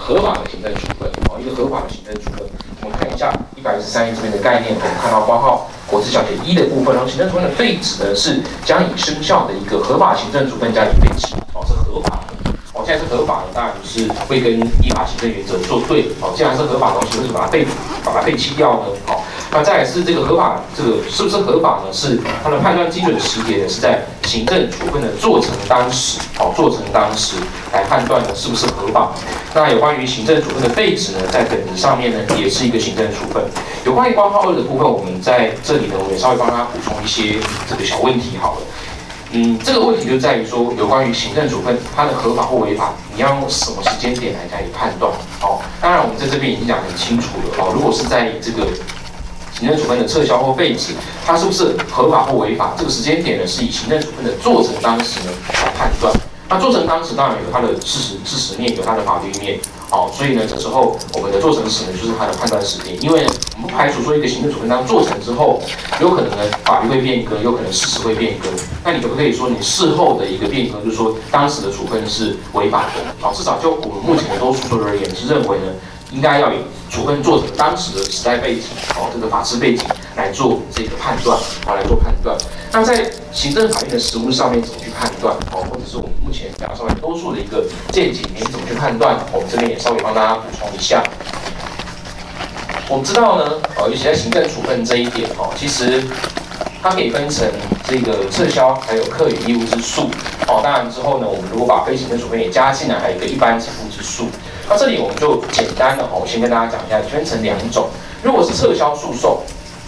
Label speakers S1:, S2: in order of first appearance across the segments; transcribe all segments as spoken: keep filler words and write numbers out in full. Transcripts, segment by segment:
S1: 合法的行政处分，哦，一个合法的行政处分。我们看一下一百一十三页这边的概念，我们看到括号国字小写一的部分，然后行政处分的废止呢是将以生效的一个合法行政处分加以废止，哦，是合法的。哦，现在是合法的，当然就是会跟依法行政原则作对。哦，既然是合法的东西，为什么把它废把它废弃掉呢？好、哦，那再来是这个合法，这个是不是合法呢？是它的判断基准时点呢是在行政处分的做成当时，哦，做成当时来判断呢是不是合法。那有关于行政处分的废止呢，在本质上面呢也是一个行政处分。有关于括号二的部分，我们在这里呢，我也稍微帮大家补充一些这个小问题好了。嗯，这个问题就在于说，有关于行政处分它的合法或违法，你要用什么时间点来加以判断？哦，当然我们在这边已经讲得很清楚了哦。如果是在这个行政处分的撤销或废止，它是不是合法或违法？这个时间点呢，是以行政处分的做成当时呢来判断。那做成当时当然有它的事实事实面，有它的法律面。好、哦，所以呢，这时候我们的做成时呢，就是它的判断时间。因为我们不排除说一个行政处分当做成之后，有可能呢法律会变更，有可能事实会变更。那你可不可以说你事后的一个变更，就是说当时的处分是违法的？好、哦，至少就我们目前的多数说而言，是认为呢，应该要以处分做成当时的时代背景，哦，这个法制背景来做这个判断，好、哦，来做判断。那在行政法院的实务上面怎么去判断？哦，或者是我们目前比较稍微多数的一个见解，你怎么去判断？我们这边也稍微帮大家补充一下。我们知道呢，呃，尤其在行政处分这一点，哦，其实它可以分成这个撤销，还有课与义务之诉。哦，当然之后呢，我们如果把非行政处分也加进来，还有一个一般给付之诉。那这里我们就简单的，哦，我先跟大家讲一下，分成两种。如果是撤销诉讼，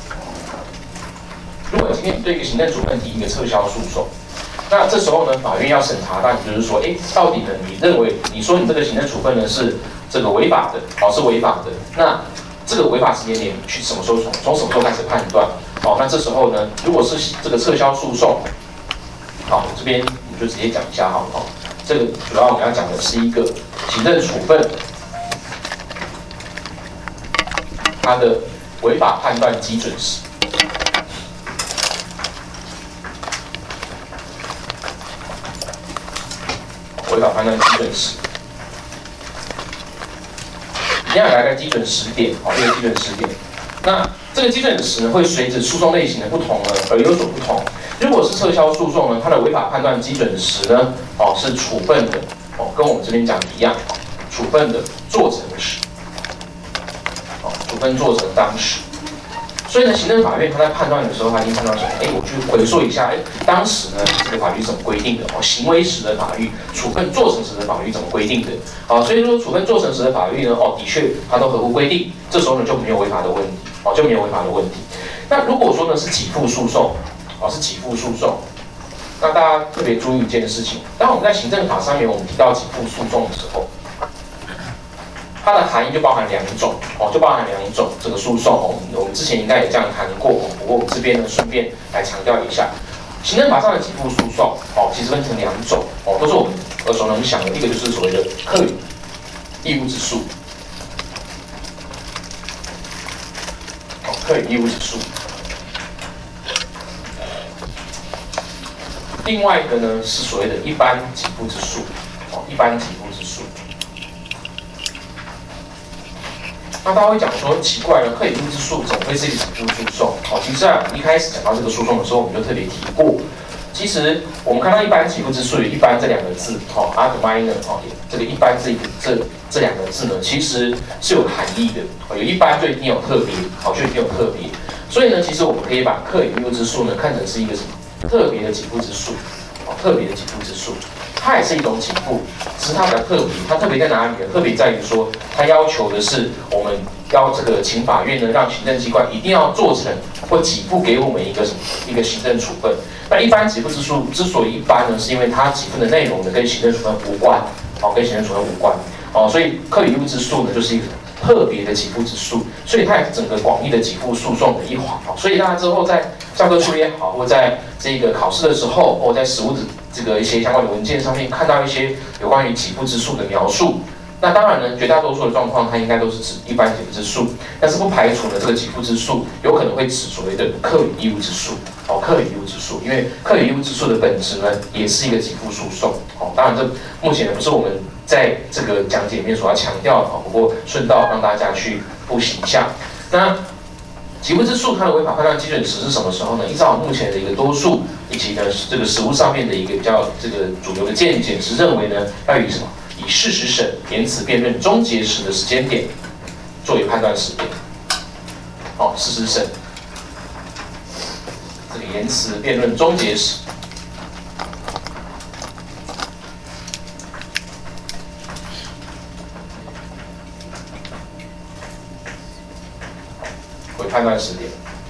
S1: 如果今天你对一个行政处分提一个撤销诉讼，那这时候呢，法院要审查，当然就是说，哎，到底呢，你认为你说你这个行政处分呢是这个违法的，哦，是违法的，那这个违法时间点去什么时候从从什么时候开始判断？哦，那这时候呢，如果是这个撤销诉讼，好，这边我就直接讲一下好了。哦，这个主要我们要讲的是一个行政处分，它的违法判断基准时。违法判断基准时，一样来个基准时点，好，这个基准时点。那这个基准时呢，会随着诉讼类型的不同呢而有所不同。如果是撤销诉讼呢，它的违法判断基准时呢，哦，是处分的，哦，跟我们这边讲的一样，处分的做成时，哦，处分做成当时。所以呢，行政法院他在判断的时候，他一定看到什么？哎，我去回溯一下，哎，当时呢这个法律怎么规定的？哦，行为时的法律，处分做成时的法律怎么规定的？好，所以说处分做成时的法律呢，哦，的确它都合乎规定，这时候呢就没有违法的问题，哦，就没有违法的问题。那如果说呢是给付诉讼，哦，是给付诉讼，那大家特别注意一件事情，当我们在行政法上面我们提到给付诉讼的时候，它的含义就包含两种，哦，就包含两种这个诉讼哦。我们之前应该也这样谈过，不过我们这边呢顺便来强调一下，行政法上的给付诉讼，哦，其实分成两种，哦，都是我们耳熟能详的，一个就是所谓的课与义务之诉，哦，课与义务之诉。另外一个呢是所谓的一般给付之诉，哦，一般给付之诉。那大家会讲说奇怪了，课与义务之诉怎么会是一个给付诉讼？好，其实啊，一开始讲到这个诉讼的时候，我们就特别提过，其实我们看到一般给付之诉有一般这两个字，哦 ，ad minor， 哦，这个一般这个这这两个字呢，其实是有含义的，哦，有一般就一定有特别，好，就一定有特别，所以呢，其实我们可以把课与义务之诉呢看成是一个什么特别的给付之诉，哦，特别的给付之诉。它也是一种给付，只是它比较特别。它特别在哪里呢？特别在于说，它要求的是我们要这个请法院呢，让行政机关一定要做成或给付给我们一个什么一个行政处分。那一般给付之诉之所以一般呢，是因为它给付的内容呢跟行政处分无关，哦，跟行政处分无关，哦，所以课与义务之诉呢就是一个特别的给付之诉，所以它也是整个广义的给付诉讼的一环。哦，所以大家之后在教科书也好，或在这个考试的时候，或在实务的这个一些相关的文件上面看到一些有关于给付之诉的描述，那当然呢，绝大多数的状况它应该都是指一般给付之诉，但是不排除呢这个给付之诉有可能会指所谓的课与义务之诉，哦，课与义务之诉，因为课与义务之诉的本质呢也是一个给付诉讼，哦，当然这目前呢不是我们在这个讲解里面所要强调的。不过顺道让大家去复习一下。那极不之诉它的违法判断基准值是什么时候呢？依照目前的一个多数以及呢这个实务上面的一个比较这个主流的见解是认为呢，要以什么？以事实审、言辞辩论终结时的时间点作为判断时点。好，事实审这个言辞辩论终结时。判断时点。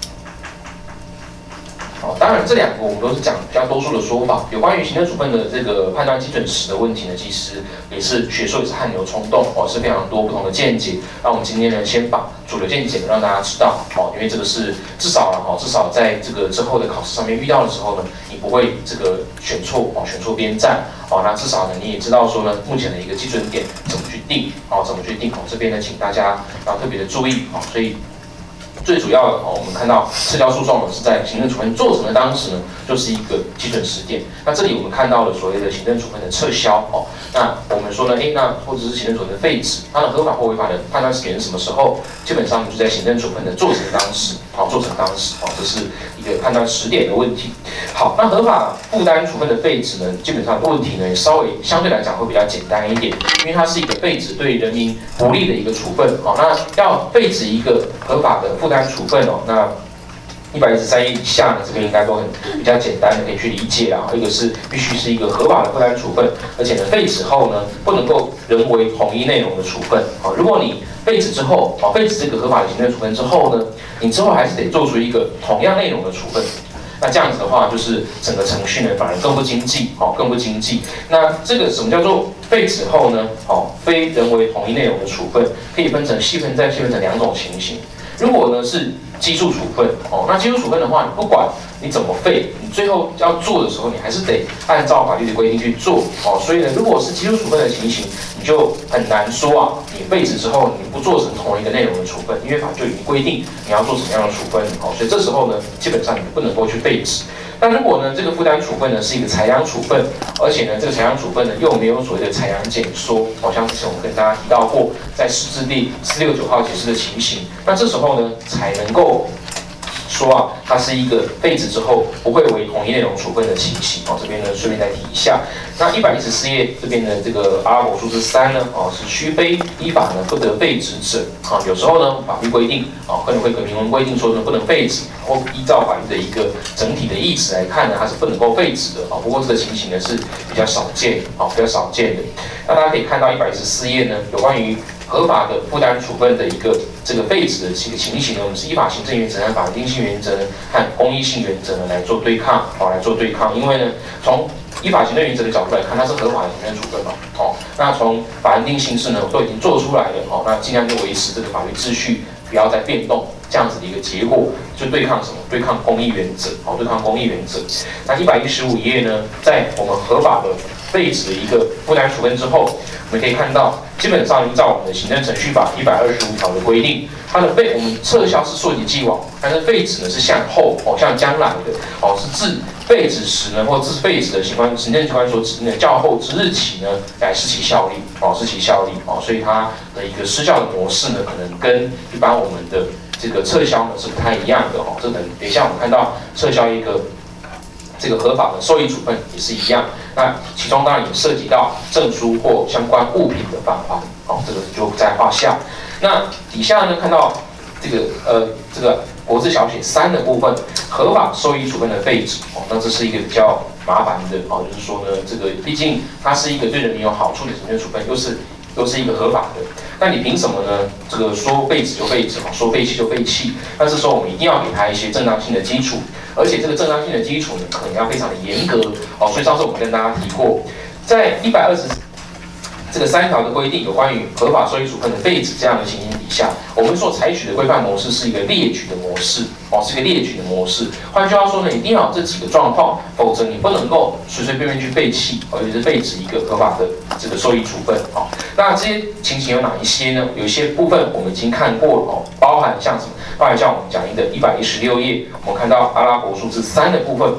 S1: 好，当然这两个我们都是讲比较多数的说法。有关于行政处分的这个判断基准时的问题呢，其实也是学说也是汗牛充栋哦，是非常多不同的见解。那我们今天呢，先把主流见解让大家知道哦，因为这个是至少了哈，至少在这个之后的考试上面遇到的时候呢，你不会这个选错哦，选错边站哦。那至少呢，你也知道说呢，目前的一个基准点怎么去定哦，怎么去定哦。这边呢，请大家要特别的注意哦，所以。最主要的哦，我们看到撤销诉讼呢是在行政处分做成的当时呢，就是一个基准时点。那这里我们看到了所谓的行政处分的撤销哦，那我们说呢，哎，那或者是行政处分的废止，它的合法或违法的判断时点是什么时候？基本上就在行政处分的做成当时，好、哦，做成当时，哦，这是一个判断时点的问题。好，那合法负担处分的废止呢，基本上问题呢也稍微相对来讲会比较简单一点，因为它是一个废止对人民不利的一个处分，好、哦，那要废止一个合法的负担处分哦，那一百一十三页以下呢，这边应该都很比较简单的可以去理解啊。一个是必须是一个合法的负担处分，而且呢废止后呢不能够人为统一内容的处分啊。如果你废止之后啊，废止这个合法的行政处分之后呢，你之后还是得做出一个同样内容的处分。那这样子的话，就是整个程序呢反而更不经济，哦，更不经济。那这个什么叫做废止后呢？哦，非人为统一内容的处分，可以分成细分再细分成两种情形。如果呢是基数处分，哦，那基数处分的话，你不管你怎么废，你最后要做的时候，你还是得按照法律的规定去做，哦，所以呢，如果是基数处分的情形，你就很难说啊，你废止之后你不做成同一个内容的处分，因为法就已经规定你要做什么样的处分，哦，所以这时候呢，基本上你不能够去废止。那如果呢，这个负担处分呢是一个裁量处分，而且呢，这个裁量处分呢又没有所谓的裁量减缩，好像之前我们跟大家提到过，在释字第四六九号解释的情形，那这时候呢才能够说啊，它是一个废止之后不会为同一内容处分的情形哦。这边呢顺便再提一下，那一百一十四页这边的这个阿拉伯数字三呢，哦是须非依法呢不得废止者啊。有时候呢法律规定啊，可能会有明文规定说呢不能废止，或依照法律的一个整体的意思来看呢，它是不能够废止的啊。不过这个情形呢是比较少见啊，比较少见的。那大家可以看到一百一十四页呢，有关于合法的负担处分的一个这个废止的几个情形呢，我们是依法行政原则和法定性原则呢和公益性原则呢来做对抗，好、哦、来做对抗。因为呢，从依法行政原则的角度来看，它是合法的行政处分嘛，哦，那从法定性质呢都已经做出来了，哦，那尽量就维持这个法律秩序，不要再变动，这样子的一个结果，就对抗什么？对抗公益原则，哦，对抗公益原则。那一百一十五页呢，在我们合法的废止的一个负担处分之后，我们可以看到，基本上依照我们的行政程序法一百二十五条的规定，它的废我们撤销是溯及既往，但是废止呢是向后哦，向将来的哦，是自废止时呢，或自废止的行官行政机关所指定的较后之日起呢，来失其效力哦，失其效力哦，所以它的一个失效的模式呢，可能跟一般我们的这个撤销呢是不太一样的哦。这等等一下我们看到撤销一个这个合法的受益处分也是一样。那其中当然也涉及到证书或相关物品的返还，好、哦，这个就在画下。那底下呢看到这个呃这个国字小写三的部分，合法受益处分的废止，哦，那这是一个比较麻烦的，哦，就是说呢，这个毕竟它是一个对人民有好处的行政处分，又是又是一个合法的，那你凭什么呢？这个说废止就废止，说废弃就废弃，但是说我们一定要给它一些正当性的基础。而且这个正当性的基础呢，可能要非常的严格哦。所以上次我们跟大家提过，在一百二十这个三条的规定，有关于合法受益处分的废止这样的情形底下，我们所采取的规范模式是一个列举的模式哦，是一个列举的模式。换句话说呢，一定要有这几个状况，否则你不能够随随便便去废弃，而且是废止一个合法的这个受益处分哦。那这些情形有哪一些呢？有一些部分我们已经看过了哦，包含像什么？包含像我们讲义的一百一十六页，我们看到阿拉伯数字三的部分，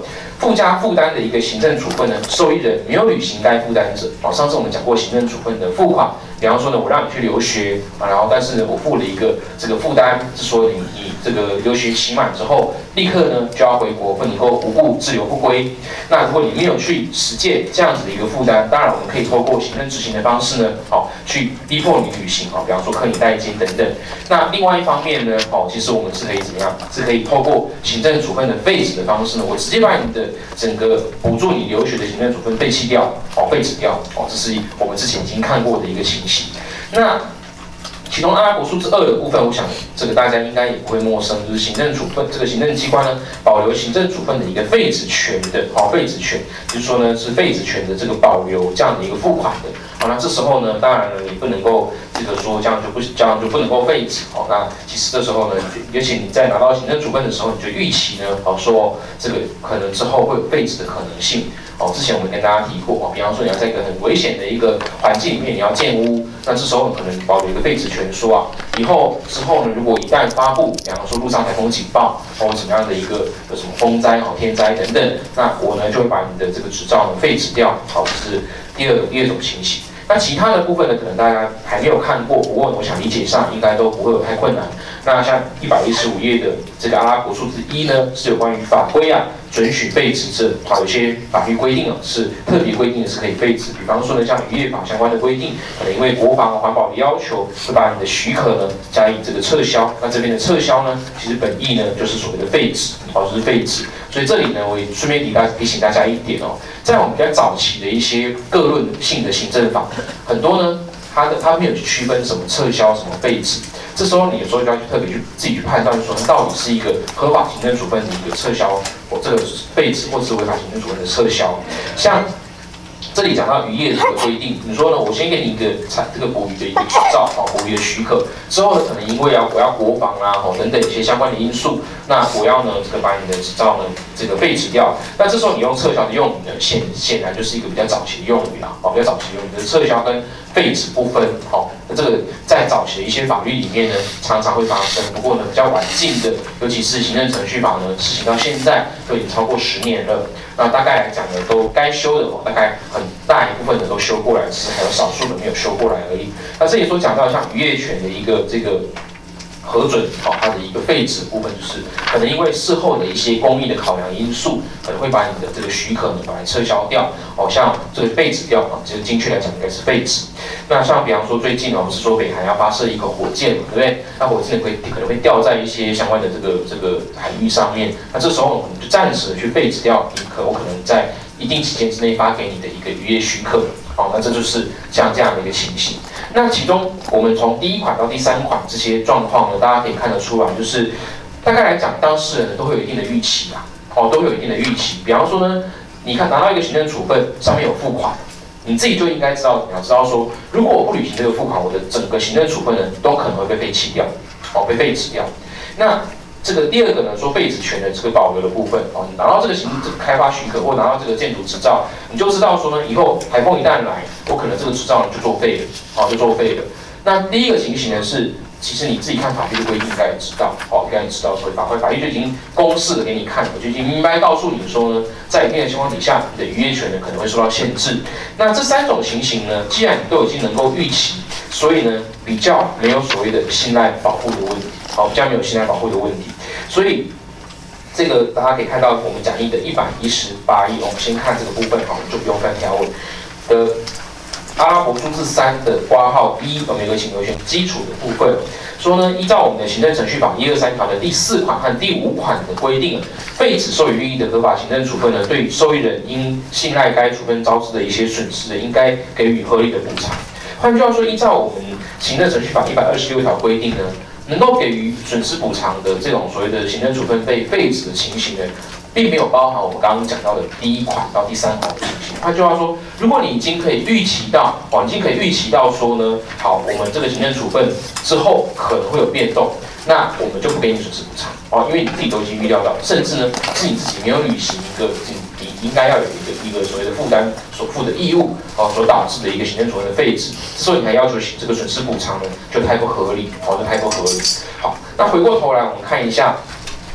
S1: 附加负担的一个行政处分呢，受益人没有履行该负担者，哦，上次我们讲过行政处分的付款，比方说呢，我让你去留学啊，然后但是呢，我付了一个这个负担，是说你你这个留学期满之后，立刻呢就要回国，不能够无故滞留不归。那如果你没有去实践这样子的一个负担，当然我们可以透过行政执行的方式呢，哦，去逼迫你履行，哦，比方说课你代金等等。那另外一方面呢，哦，其实我们是可以怎么样？是可以透过行政处分的废止的方式呢，我直接把你的整个补助你留学的行政处分废弃掉，哦，废止掉，哦，这是我们之前已经看过的一个情形。那其中阿拉伯数字二的部分，我想这个大家应该也不会陌生，就是行政处分，这个行政机关呢保留行政处分的一个废止权的，好，废止权，就是说呢是废止权的这个保留这样的一个付款的，好，那这时候呢，当然了，你不能够这个说这样就不这样就不能够废止，好，那其实这时候呢，而且你在拿到行政处分的时候，你就预期呢，好说这个可能之后会有废止的可能性。哦，之前我们跟大家提过，哦，比方说你要在一个很危险的一个环境里面，你要建屋，那这时候可能保留一个废止权，说啊，以后之后呢，如果一旦发布，比方说陆上台风警报，或者什么样的一个有什么风灾、好天灾等等，那我呢就会把你的这个执照呢废止掉，好，这是第二第二种情形。那其他的部分呢，可能大家还没有看过，不过我想理解上应该都不会有太困难。那像一百一十五页的这个阿拉伯数字一呢，是有关于法规啊准许废止者，好，有些法律规定啊是特别规定的是可以废止，比方说呢，像渔业法相关的规定，可能因为国防环保的要求，会把你的许可呢加以这个撤销。那这边的撤销呢，其实本意呢就是所谓的废止，好，就是废止。所以这里呢，我也顺便提大提醒大家一点哦，在我们比较早期的一些各论性的行政法，很多呢，它的它没有去区分什么撤销、什么废止。这时候你有时候就要去特别去自己去判断，说它到底是一个合法行政处分的一个撤销，或这个废止，或者是违法行政处分的撤销。像这里讲到渔业的这个规定，你说呢？我先给你一个产这个捕鱼的一个执照，哦，捕鱼的许可之后呢，可能因为啊我要国防啊，哦等等一些相关的因素，那我要呢这个把你的执照呢这个废止掉。那这时候你用撤销的用语呢，显显然就是一个比较早期的用语啦，哦，比较早期的用语，就是撤销跟废止不分，好，那这个在早期的一些法律里面呢，常常会发生。不过呢，比较晚近的，尤其是行政程序法呢，实行到现在都已经超过十年了。那大概来讲呢，都该修的，大概很大一部分的都修过来，只是还有少数的没有修过来而已。那这里所讲到像渔业权的一个这个核准，好，它的一个废止部分，就是可能因为事后的一些公益的考量因素，可能会把你的这个许可呢把它撤销掉，哦，像这个废止掉啊，其实精确来讲应该是废止。那像比方说最近啊，我们是说北韩要发射一个火箭，对不对？那火箭会可能会掉在一些相关的这个这个海域上面，那这时候我们就暂时去废止掉你可我可能在一定期间之内发给你的一个渔业许可，好，那这就是像这样的一个情形。那其中我们从第一款到第三款这些状况呢，大家可以看得出来，就是大概来讲，当事人呢都会有一定的预期啊，哦，都会有一定的预期。比方说呢，你看拿到一个行政处分，上面有付款，你自己就应该知道怎么样，知道说，如果我不履行这个付款，我的整个行政处分呢都可能会被废弃掉，哦，被废止掉。那这个第二个呢，说废止权的这个保留的部分，哦，你拿到这个行这个开发许可或拿到这个建筑执照，你就知道说呢，以后台风一旦来，我可能这个执照就作废了，哦，就作废了。那第一个情形呢是，其实你自己看法律的规定应该也知道，哦，应该也知道，所以法规法律就已经公示的给你看，我就已经明白告诉你说呢，在一定的情况底下，你的渔业权呢可能会受到限制。那这三种情形呢，既然你都已经能够预期，所以呢，比较没有所谓的信赖保护的问题。好，比较没有信赖保护的问题，所以这个大家可以看到我们讲义的一百一十八页，我们先看这个部分，好，就不用看条文的阿拉伯数字三的括号一，我们有个请留选基础的部分，说呢，依照我们的行政程序法一二三条的第四款和第五款的规定，废止授予寓意的合法行政处分呢，对受益人因信赖该处分招致的一些损失，应该给予合理的补偿。换句话说，依照我们行政程序法一百二十六条规定呢，能够给予损失补偿的这种所谓的行政处分被废止的情形呢，并没有包含我们刚刚讲到的第一款到第三款的情形。换句话说，如果你已经可以预期到，哦，已经可以预期到说呢，好，我们这个行政处分之后可能会有变动，那我们就不给你损失补偿，哦，因为你自己都已经预料到，甚至呢是你自己没有履行一个你你应该要有一个一个所谓的负担所负的义务，哦，所导致的一个行政处分的废止，这时候你还要求这个损失补偿呢，就太不合理，哦，就太不合理。好，那回过头来我们看一下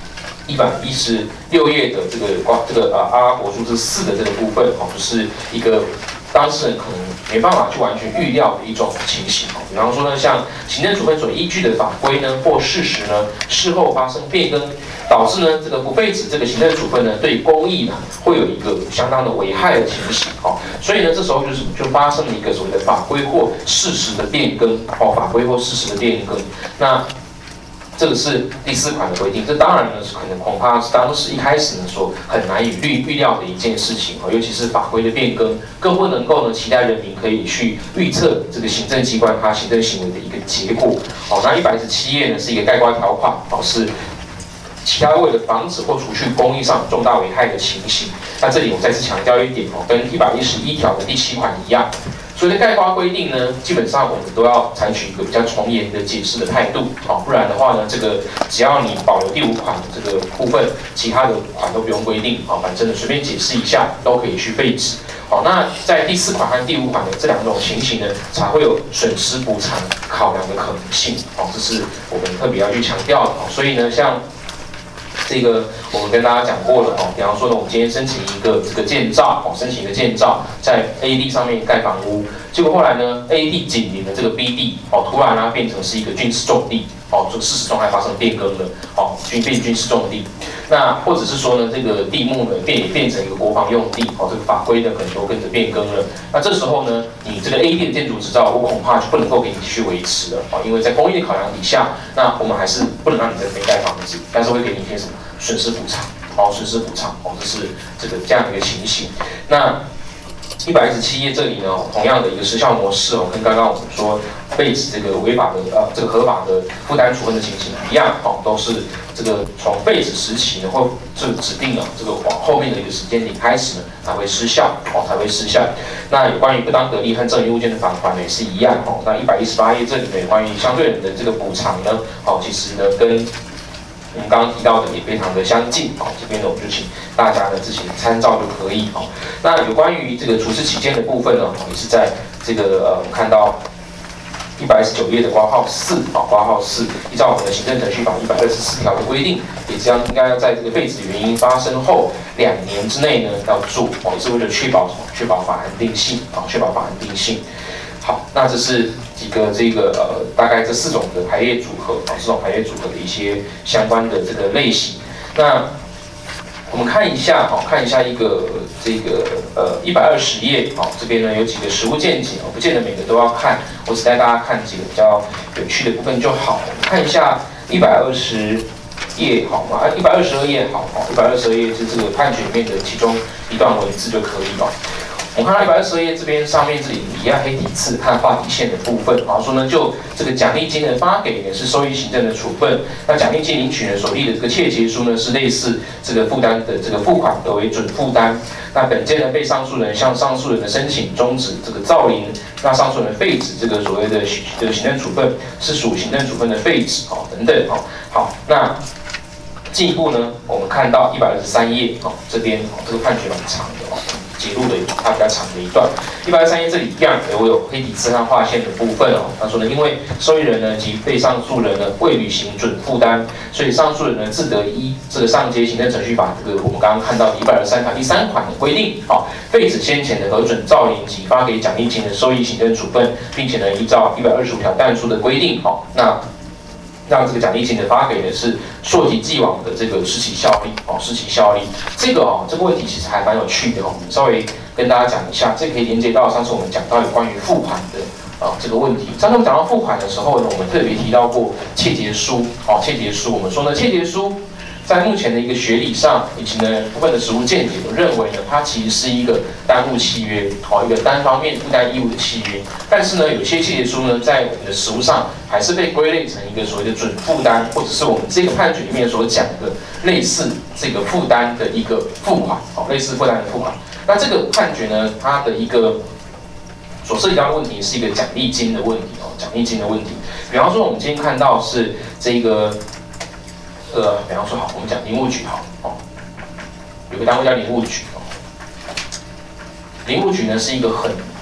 S1: 一百一十六页的这个关这个呃阿拉伯数字四的这个部分，哦，就是一个当事人可能没办法去完全预料的一种情形。比方说呢，像行政处分所依据的法规呢或事实呢，事后发生变更，导致呢这个不废止这个行政处分呢对公益呢会有一个相当的危害的情形。哦，所以呢这时候就是就发生了一个所谓的法规或事实的变更。哦，法规或事实的变更，那这个是第四款的规定。这当然呢是可能恐怕是当时一开始呢说很难以预预料的一件事情。哦，尤其是法规的变更，更不能够呢期待人民可以去预测这个行政机关它行政行为的一个结果。哦，那一百一十七页呢是一个概括条款，哦是其他为了防止或除去公益上重大危害的情形。那这里我再次强调一点，哦，跟一百一十一条的第七款一样。所以的概括规定呢，基本上我们都要采取一个比较从严的解释的态度，啊，不然的话呢，这个只要你保留第五款的这个部分，其他的款都不用规定，啊，反正呢随便解释一下都可以去废止。好，那在第四款和第五款的这两种情形呢，才会有损失补偿考量的可能性，啊，这是我们特别要去强调的。所以呢，像这个我们跟大家讲过了哦，比方说呢，我们今天申请一个这个建造哦，申请一个建造在 A 地上面盖房屋，结果后来呢 ，A 地紧邻的这个 B 地哦，突然呢变成是一个军事重地哦，这个事实状态发生变更了哦，军变军事重地。那或者是说呢，这个地目呢变变成一个国防用地哦，这个法规呢可能都跟着变更了。那这时候呢，你这个 A 地的建筑执照，我恐怕就不能够给你继续维持了哦，因为在公益的考量底下，那我们还是不能让你在这边盖房子，但是会给你一些什么？损失补偿，哦，损失补偿，哦，这是这个这样的一个情形。那一百一十七页这里呢，同样的一个时效模式哦，跟刚刚我们说废止这个违法的呃这个合法的负担处分的情形一样，哦，都是这个从废止时期呢，或这个指定了这个往后面的一个时间点开始呢，才会失效，哦，才会失效。那有关于不当得利和赠与物件的返还呢，也是一样，哦。那一百一十八页这里呢，有关于相对人的这个补偿呢，哦，其实呢跟我们刚刚提到的也非常的相近，好，这边呢我们就请大家呢自行参照就可以，好。那有关于这个处置期间的部分呢，也是在这个呃我们看到一百一十九页的括号四，啊，括号四，依照我们的行政程序法一百二十四条的规定，也将应该要在这个废止原因发生后两年之内呢要做，哦，也是为了确保什么？确保法安定性，啊，确保法安定性。好，那这是几个这个呃，大概这四种的排列组合啊，四种排列组合的一些相关的这个类型。那我们看一下，好，看一下一个这个呃一百二十页，好，这边呢有几个实务见解，不见得每个都要看，我只带大家看几个比较有趣的部分就好。我们看一下一百二十页，好吗？一百二十二页，好，好，一百二十二页是这个判决里面的其中一段文字就可以了。我们看到一百二十二页这边上面这里一样黑体字和画底线的部分，好说呢，就这个奖励金的发给呢是受益行政的处分，那奖励金领取人所立的这个切结书呢是类似这个负担的这个付款得为准负担。那本件呢被上诉人向上诉人的申请终止这个造林，那上诉人废止这个所谓的这个行政处分是属行政处分的废止，好等等，好，好那。进一步呢，我们看到一百二十三页，哦，这边哦，这个判决蛮长的哦，揭露了它比较长的一段。一百二十三页这里一样，我有黑体字和划线的部分哦。他说呢，因为受益人呢及被上诉人呢未履行准负担，所以上诉人呢自得依这个上阶行政程序法这个我们刚刚看到的一百二十三条第三款的规定，哦，废止先前的核准造林及发给奖励金的受益行政处分，并且呢依照一百二十五条但书的规定，哦，那。让这个奖励金的发给的是溯及既往的这个施其效力哦，施其效力。这个哦，这个问题其实还蛮有趣的哦，稍微跟大家讲一下，这可以连接到上次我们讲到有关于付款的啊这个问题。上次我们讲到付款的时候呢，我们特别提到过切结书哦，切结书，我们说呢，切结书。在目前的一个学理上，以及呢部分的实务见解都认为呢，它其实是一个单户契约，哦，一个单方面负担义务的契约。但是呢，有些契约书呢，在我们的实务上还是被归类成一个所谓的准负担，或者是我们这个判决里面所讲的类似这个负担的一个付款，哦，类似负担的付款。那这个判决呢，它的一个所涉及到的问题是一个奖励金的问题哦，奖励金的问题。比方说，我们今天看到是这个。呃，比方说好，我们讲林务局好，哦，有个单位叫林务局哦。林务局呢是一个很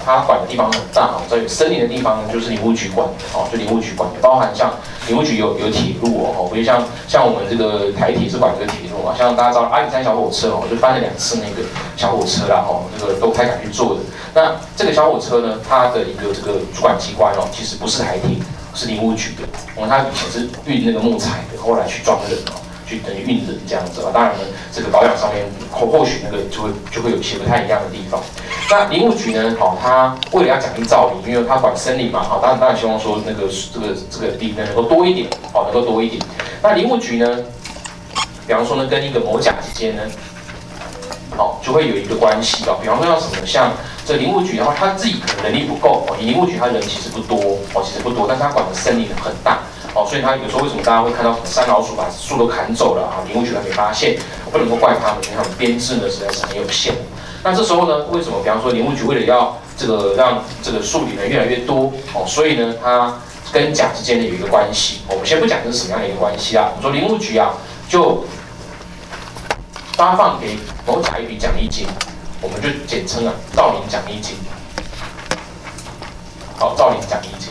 S1: 它管的地方很大哦，在有森林的地方呢，就是林务局管的哦，就林务局管的，包含像林务局有有铁路哦，比如像像我们这个台铁是管这个铁路嘛，像大家知道阿里山小火车哦，我就翻了两次那个小火车啦哦，这个都不太敢去坐的。那这个小火车呢，它的一个这个主管机关哦，其实不是台铁，是林务局的。我们它以前是运那个木材的，后来去装人哦。去等于运人这样子啊，当然呢，这个保养上面或或许那个就会就会有一些不太一样的地方。那林务局呢，好、哦，它为了要奖励造林，因为它管森林嘛，好、哦，当然当然希望说那个这个这个林呢能够多一点，好、哦，能够多一点。那林务局呢，比方说呢，跟一个某甲之间呢，好、哦，就会有一个关系哦。比方说像什么，像这林务局，然后他自己可能能力不够哦，林务局他人其实不多哦，其实不多，但是他管的森林很大。哦，所以他有时候为什么大家会看到什么山老鼠把树都砍走了啊？林务局还没发现，不能够怪他们，因为他们编制呢实在是很有限。那这时候呢，为什么？比方说林务局为了要这个让这个树林呢越来越多哦，所以呢，它跟甲之间的有一个关系。我们先不讲这是什么样的一个关系啊，我们说林务局啊就发放给某甲一笔奖励金，我们就简称啊造林奖励金。好，造林奖励金。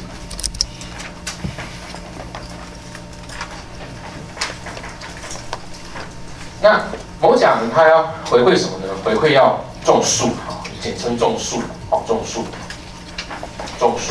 S1: 那某甲呢，他要回馈什么呢？回馈要种树，好，简称种树，好，种树，种树。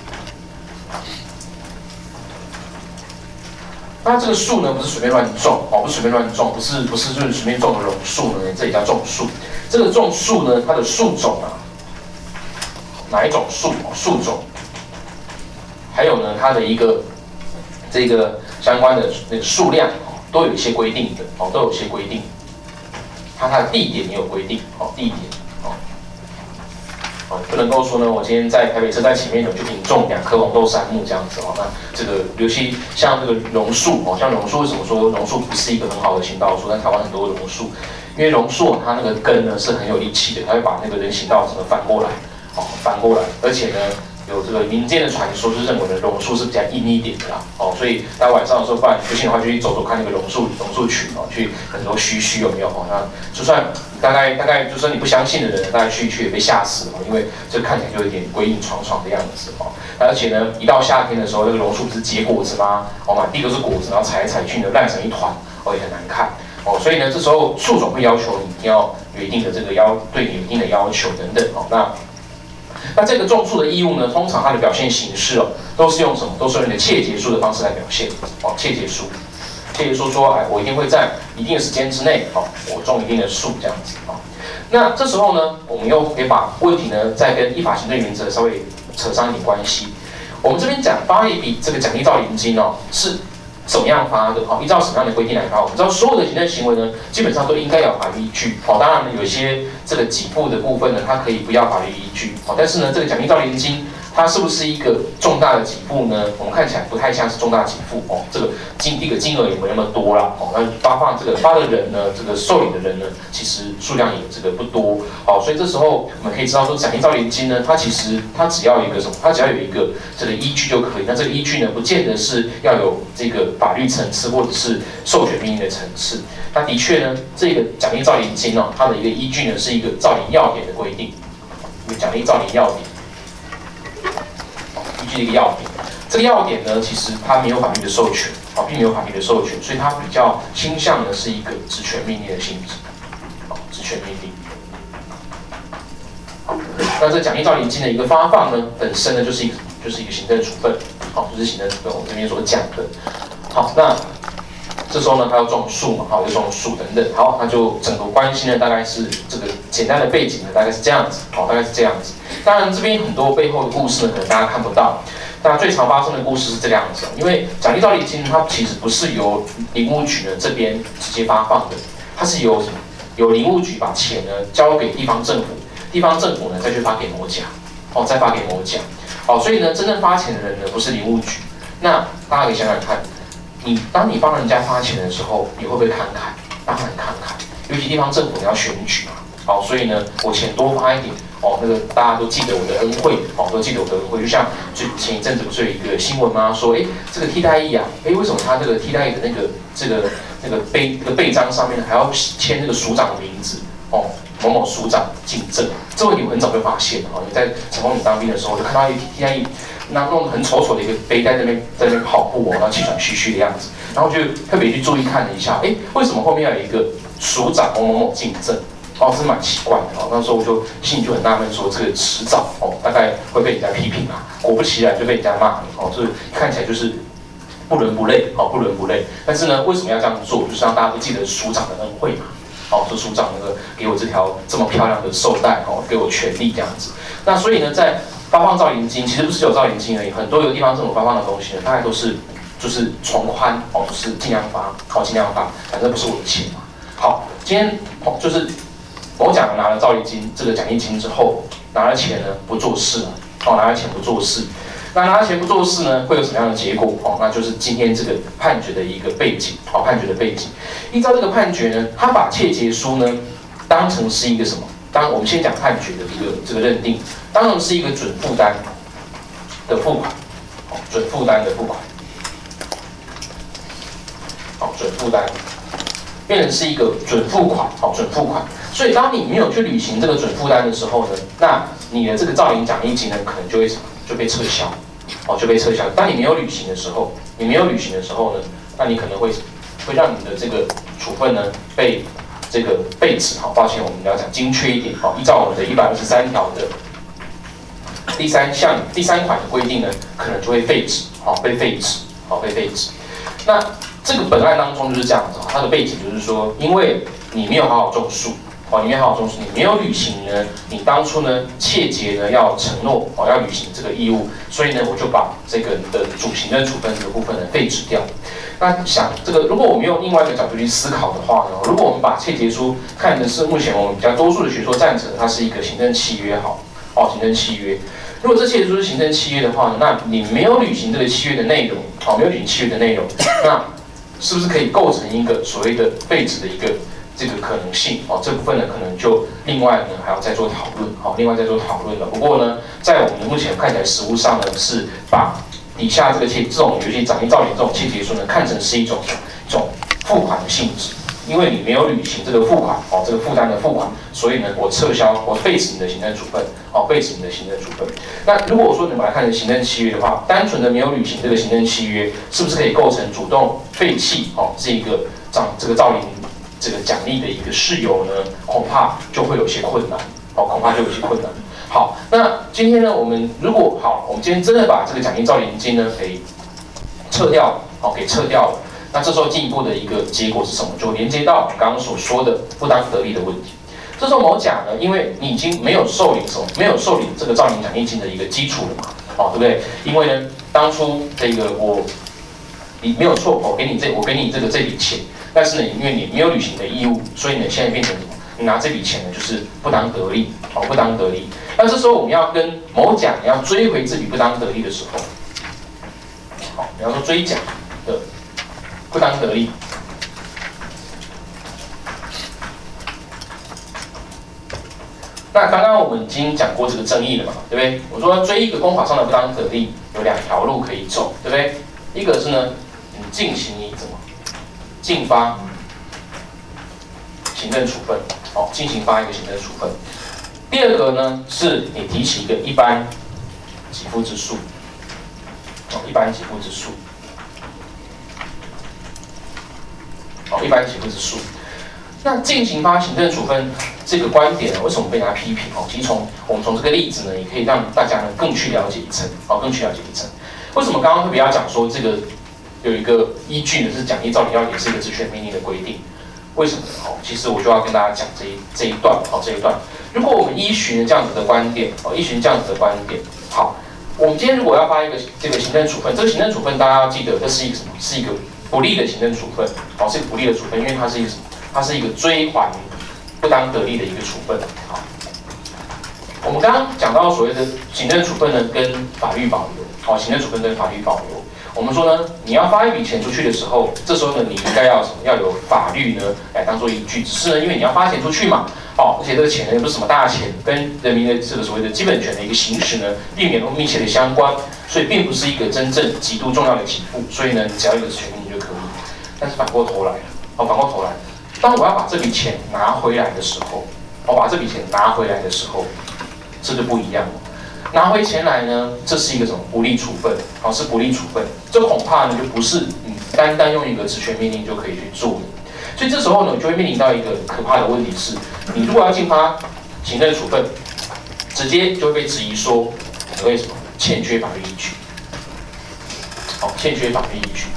S1: 那这个树呢，不是随便乱种，哦，不是随便乱种，不是不是就是随便种的榕树呢，这里叫种树。这个种树呢，它的树种啊，哪一种树？树种，还有呢，它的一个这个相关的那个数量。都有一些规定的哦，都有一些规定。它它的地点也有规定哦，地点哦，哦不能够说呢，我今天在台北车站前面有就给你种两棵红豆杉木这样子哦。那这个尤其像这个榕树哦，像榕树为什么说榕树不是一个很好的行道树？但台湾很多榕树，因为榕树它那个根呢是很有力气的，它会把那个人行道整个翻过来，哦翻过来，而且呢。有这个民间的传说，就认为呢榕树是比较阴一点的啦，哦，所以大家晚上的时候，不然不信的话，就去走走看那个榕树榕树群哦，去很多须须有没有哦？那就算大概大概，就算你不相信的人，大概去去也被吓死哦，因为这看起来就有点鬼影幢幢的样子哦。而且呢，一到夏天的时候，那个榕树不是结果子吗？哦，满地都是果子，然后采来采去呢，烂成一团，哦，也很难看哦。所以呢，这时候树种会要求你一定要有一定的这个要对你有一定的要求等等哦。那那这个种树的义务呢，通常它的表现形式哦，都是用什么？都是用你的切结树的方式来表现哦。切结树，切结树说，哎，我一定会在一定的时间之内，哦，我种一定的树这样子哦。那这时候呢，我们又可以把问题呢，再跟依法行政原则稍微扯上一点关系。我们这边讲发一笔这个奖励造林金哦，是怎么样发的？好，依照什么样的规定来发？我们知道所有的行政行为呢，基本上都应该有法律依据。好，当然呢，有些这个给付的部分呢，它可以不要法律依据。好，但是呢，这个奖励造林金，它是不是一个重大的给付呢？我们看起来不太像是重大给付哦。这个金这个金额也没那么多啦。哦，那发放这个发的人呢，这个受理的人呢，其实数量也这个不多。好，所以这时候我们可以知道说，奖励造林金呢，它其实它只要有一个什么？它只要有一个这个依据就可以。那这个依据呢，不见得是要有这个法律层次或者是授权命令的层次。那的确呢，这个奖励造林金哦，它的一个依据呢，是一个造林要点的规定，一个奖励造林要点。依据一个要点，这个要点呢，其实它没有法律的授权，啊，并没有法律的授权，所以它比较倾向的是一个职权命令的性质，啊，职权命令。好，那这奖励造林金的一个发放呢，本身呢就是一个就是一个行政处分，好，就是行政处分，我们这边所讲的。好，那这时候呢，它要种树嘛，好，就种树等等，好，那就整个关系呢，大概是这个简单的背景呢，大概是这样子，好，大概是这样子。当然，这边很多背后的故事呢，可能大家看不到。大家最常发生的故事是这个样子，因为奖励造林金它其实不是由林务局呢这边直接发放的，它是由什么？由林务局把钱呢交给地方政府，地方政府呢再去发给某甲，哦，再发给某甲，哦，所以呢，真正发钱的人呢不是林务局。那大家可以想想看，你当你帮人家发钱的时候，你会不会慷慨？当然慷慨，尤其地方政府你要选举嘛，好，所以呢，我钱多发一点。哦，那个大家都记得我的恩惠，哦，都记得我的恩惠。就像最前一阵子不是有一个新闻吗？说，哎，这个替代役啊，哎，为什么他这个替代役的那个这个那个背这个背章上面还要签那个署长的名字？哦， 某某署长警政。这问题我很早就发现了，因为在成功岭当兵的时候，我就看到一天一那弄得很丑丑的一个背在那边在那边跑步哦，然后气喘吁吁的样子，然后就特别去注意看了一下，哎，为什么后面要有一个署长某某某警政？哦，这是蛮奇怪的哦。那时候我就心里就很纳闷，说这个迟早哦，大概会被人家批评啊。果不其然，就被人家骂了哦，就是看起来就是不伦不类哦，不伦不类。但是呢，为什么要这样做？就是让大家都记得署长的恩惠嘛。哦，说署长那个给我这条这么漂亮的绶带哦，给我权利这样子。那所以呢，在发放造林金，其实不是只有造林金而已，很多有地方政府发放的东西呢，大概都是就是从宽哦，就是尽量发，好、哦、尽量发，反正不是我的钱嘛。好，今天哦就是某奖拿了造林金这个奖励金之后，拿了钱呢不做事了，哦拿了钱不做事，那拿了钱不做事呢会有什么样的结果？哦，那就是今天这个判决的一个背景，哦判决的背景，依照这个判决呢，他把切结书呢当成是一个什么？当我们先讲判决的一个这个认定，当然是一个准负担的付款，哦，准负担的付款，好，准负担变成是一个准付款，好，准付款。所以当你没有去履行这个准负担的时候呢，那你的这个造林奖励金呢，可能就会就被撤销，哦，就被撤销。当你没有履行的时候，你没有履行的时候呢，那你可能会会让你的这个处分呢被这个废止，好，抱歉，我们要讲精确一点，好，依照我们的一百二十三条的第三项第三款的规定呢，可能就会废止，好，被废止，好，被废止。那这个本案当中就是这样子，它的背景就是说，因为你没有好好种树，哦，你没有好好种树，你没有履行呢，你当初呢切结呢要承诺，哦，要履行这个义务，所以呢我就把这个你的主行政处分这个部分呢废止掉。那想这个，如果我们用另外一个角度去思考的话呢，如果我们把切结书看的是目前我们比较多数的学说赞成，它是一个行政契约，好，哦，行政契约。如果这切结书是行政契约的话呢，那你没有履行这个契约的内容，好，没有履行契约的内容，那是不是可以构成一个所谓的废止的一个这个可能性？哦，这部分呢可能就另外呢还要再做讨论，好，另外再做讨论了。不过呢，在我们目前看起来实务上呢，是把底下这个切这种尤其奖励造林这种切结书呢，看成是一种一种付款的性质。因为你没有履行这个付款，哦，这个负担的付款，所以呢，我撤销，我废止你的行政处分，哦，废止你的行政处分。那如果说你把它看成行政契约的话，单纯的没有履行这个行政契约，是不是可以构成主动废弃哦这个造这个造林这个奖励的一个事由呢？恐怕就会有些困难，哦，恐怕就有些困难。好，那今天呢，我们如果好，我们今天真的把这个奖励造林金呢给撤掉，哦，给撤掉了。那这时候进一步的一个结果是什么？就连接到刚刚所说的不当得利的问题。这时候某甲呢，因为你已经没有受领什么，没有受领这个造林奖励金的一个基础了嘛，哦，对不对？因为呢，当初这个我你没有错，我给你这我给你这个这笔钱，但是呢，因为你没有履行的义务，所以呢，现在变成什么？你拿这笔钱呢，就是不当得利，哦，不当得利。那这时候我们要跟某甲你要追回这笔不当得利的时候，好，比方说追缴的。不当得利，那刚刚我们已经讲过这个争议了嘛，对不对？我说追一个公法上的不当得利有两条路可以走，对不对？一个是呢，你进行你怎么进发行政处分，哦，进行发一个行政处分。第二个呢，是你提起一个一般给付之诉，哦，一般给付之诉。哦，一般给付之诉。那进行发行政处分这个观点呢，为什么被大家批评？哦，其实从我们从这个例子呢，也可以让大家呢更去了解一层，哦，更去了解一层。为什么刚刚特别要讲说这个有一个依据呢？是奖励造林要也是一个职权命令的规定。为什么？哦，其实我就要跟大家讲这一这一段，哦，这一段。如果我们依循这样子的观点，哦，依循这样子的观点，好，我们今天如果要发一个这个行政处分，这个行政处分大家要记得，这是一个什么？是一个不利的行政处分，哦，是一个不利的处分，因为它是一个什么？它是一个追还不当得利的一个处分。好，我们刚刚讲到所谓的行政处分呢，跟法律保留，哦，行政处分跟法律保留。我们说呢，你要发一笔钱出去的时候，这时候呢，你应该要什么？要有法律呢来当做依据。只是呢，因为你要发钱出去嘛，哦，而且这个钱呢又不是什么大钱，跟人民的这个所谓的基本权的一个行使呢，避免密切的相关，所以并不是一个真正极度重要的给付。所以呢，你只要有个权利就可以。但是反过头来，哦，反过头来，当我要把这笔钱拿回来的时候， 我把这笔钱拿回来的时候，这就不一样了。拿回钱来呢，这是一个什么不利处分？好，是不利处分。这恐怕呢就不是你单单用一个职权命令就可以去做的。所以这时候呢，就会面临到一个可怕的问题是，你如果要进发行政处分，直接就会被质疑说，你为什么欠缺法律依据？好，欠缺法律依据。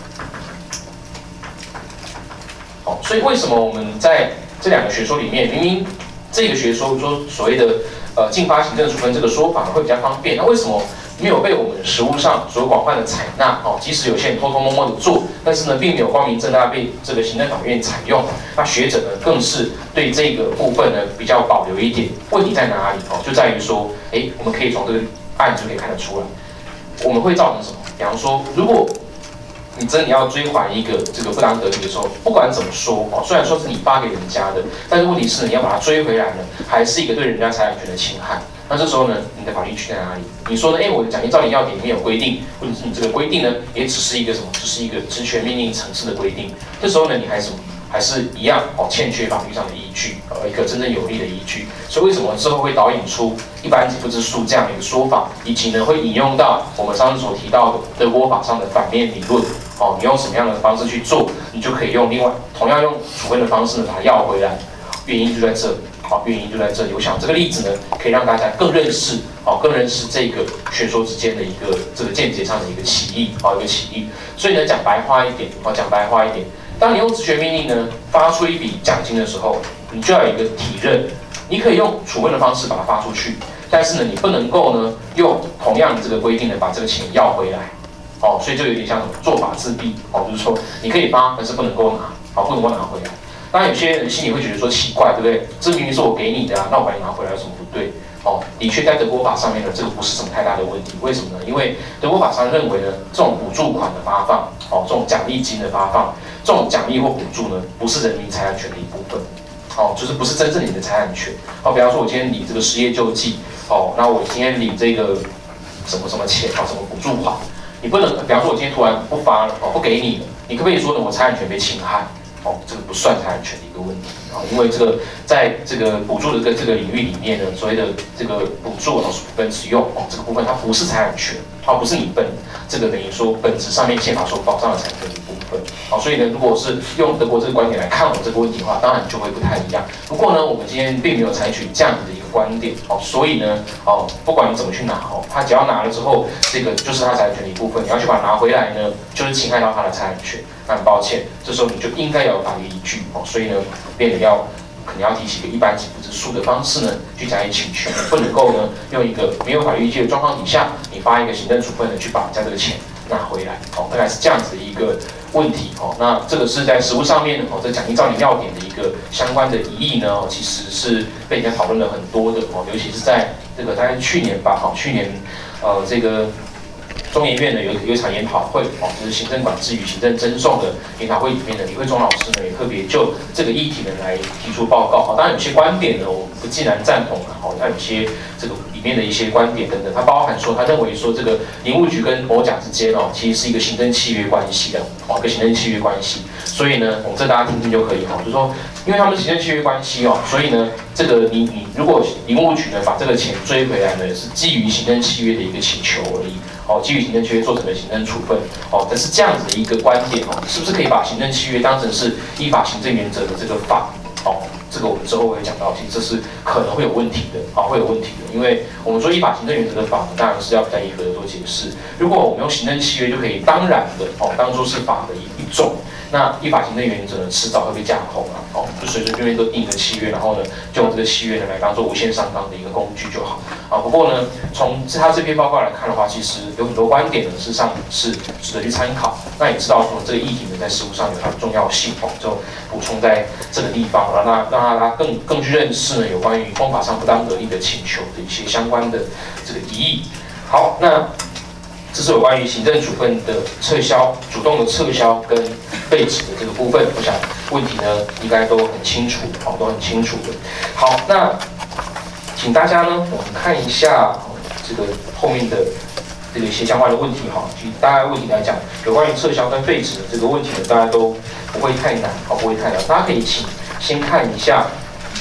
S1: 好，所以为什么我们在这两个学说里面，明明这个学说说所谓的呃进发行政处分这个说法会比较方便，那为什么没有被我们实务上所广泛的采纳？哦，即使有些人偷偷摸摸的做，但是呢，并没有光明正大被这个行政法院采用。那学者呢，更是对这个部分呢比较保留一点。问题在哪里？哦，就在于说，哎，我们可以从这个案就可以看得出来，我们会造成什么？比方说，如果你真的要追还一个这个不当得利的时候，不管怎么说哦，虽然说是你发给人家的，但是问题是你要把它追回来呢，还是一个对人家财产权的侵害。那这时候呢，你的法律依据在哪里？你说呢？哎，我的奖金照理要点里面有规定，或者是你这个规定呢，也只是一个什么？只是一个职权命令层次的规定。这时候呢，你还什么？还是一样哦，欠缺法律上的依据，呃，一个真正有力的依据。所以为什么之后会导引出一般给付之诉这样的一个说法，以及呢会引用到我们上次所提到的德国法上的反面理论？哦，你用什么样的方式去做，你就可以用另外同样用处分的方式呢把它要回来。原因就在这里，好，原因就在这里。我想这个例子呢，可以让大家更认识，哦，更认识这个学说之间的一个这个见解上的一个歧义，哦，一个歧义。所以呢，讲白话一点，哦，讲白话一点。当你用职权命令呢发出一笔奖金的时候，你就要有一个体认，你可以用处分的方式把它发出去，但是呢，你不能够呢用同样的这个规定呢把这个钱要回来，哦，所以就有点像什么做法自毙，哦，就是说你可以发，但是不能够拿，哦，不能够拿回来。当然有些人心里会觉得说奇怪，对不对？这明明是我给你的啊，那我把你拿回来有什么不对？哦，的确在德国法上面呢，这个不是什么太大的问题。为什么呢？因为德国法上认为呢，这种补助款的发放，哦，这种奖励金的发放，这种奖励或补助呢，不是人民财产权的一部分，哦，就是不是真正你的财产权。哦，比方说我今天领这个失业救济，哦，那我今天领这个什么什么钱啊，什么补助款，你不能，比方说我今天突然不发了，哦，不给你了，你可不可以说呢，我财产权被侵害？哦，这个不算财产权的一个问题啊，因为这个在这个补助的这个这个领域里面呢，所谓的这个补助哦，部分使用哦，这个部分它不是财产权，它不是你本这个等于说本质上面宪法所保障的财产权的一部分。好，所以呢，如果是用德国这个观点来看我这个问题的话，当然就会不太一样。不过呢，我们今天并没有采取这样子的一个观点哦，所以呢，哦，不管你怎么去拿哦，他只要拿了之后，这个就是他财产权的一部分，你要去把它拿回来呢，就是侵害到他的财产权。那很抱歉，这时候你就应该要有法律依据哦，所以呢，变得要可能要提起一个一般给付之诉的方式呢，去加以请求，不能够呢用一个没有法律依据的状况底下，你发一个行政处分呢，去把人家这个钱拿回来哦，大概是这样子的一个问题哦。那这个是在实务上面哦，这奖金照理要点的一个相关的疑义呢，其实是被人家讨论了很多的哦，尤其是在这个大概去年吧，哦，去年呃这个。中研院呢有有一场研讨会哦，就是行政管制与行政侦送的研讨会里面呢，李慧忠老师呢也特别就这个议题呢来提出报告。当然有些观点呢我不尽然赞同了，哦，那有些这个里面的一些观点等等，它包含说他认为说这个林务局跟某甲之间哦，其实是一个行政契约关系的哦，一个行政契约关系。所以呢，我们这大家听听就可以哈，就是说，因为他们是行政契约关系哦，所以呢，这个你你如果林务局呢把这个钱追回来呢，是基于行政契约的一个请求而已。哦，基于行政契约做成的行政处分，哦，这是这样子的一个观点哦，是不是可以把行政契约当成是依法行政原则的这个法？哦，这个我们之后会讲到，其实这是可能会有问题的，啊、哦，会有问题的，因为我们说依法行政原则的法呢，当然是要比较严格的做解释。如果我们用行政契约就可以当然的哦，当做是法的一一种。那依法行政原则呢，迟早会被架空啊！哦，就随随便便都定一个契约，然后呢，就用这个契约呢来当做无限上纲的一个工具就好啊。不过呢，从他这篇报告来看的话，其实有很多观点呢，事实上是值得去参考。那也知道说这个议题呢，在实务上有它的重要性哦，就补充在这个地方，让他让他更更去认识呢有关于公法上不当得利的请求的一些相关的这个疑义。好，那。这是有关于行政处分的撤销、主动的撤销跟废止的这个部分，我想问题呢应该都很清楚，哦，都很清楚的。好，那请大家呢，我们看一下这个后面的这个一些相关的问题哈。其实大概问题来讲，有关于撤销跟废止的这个问题呢，大家都不会太难，哦，不会太难。大家可以请先看一下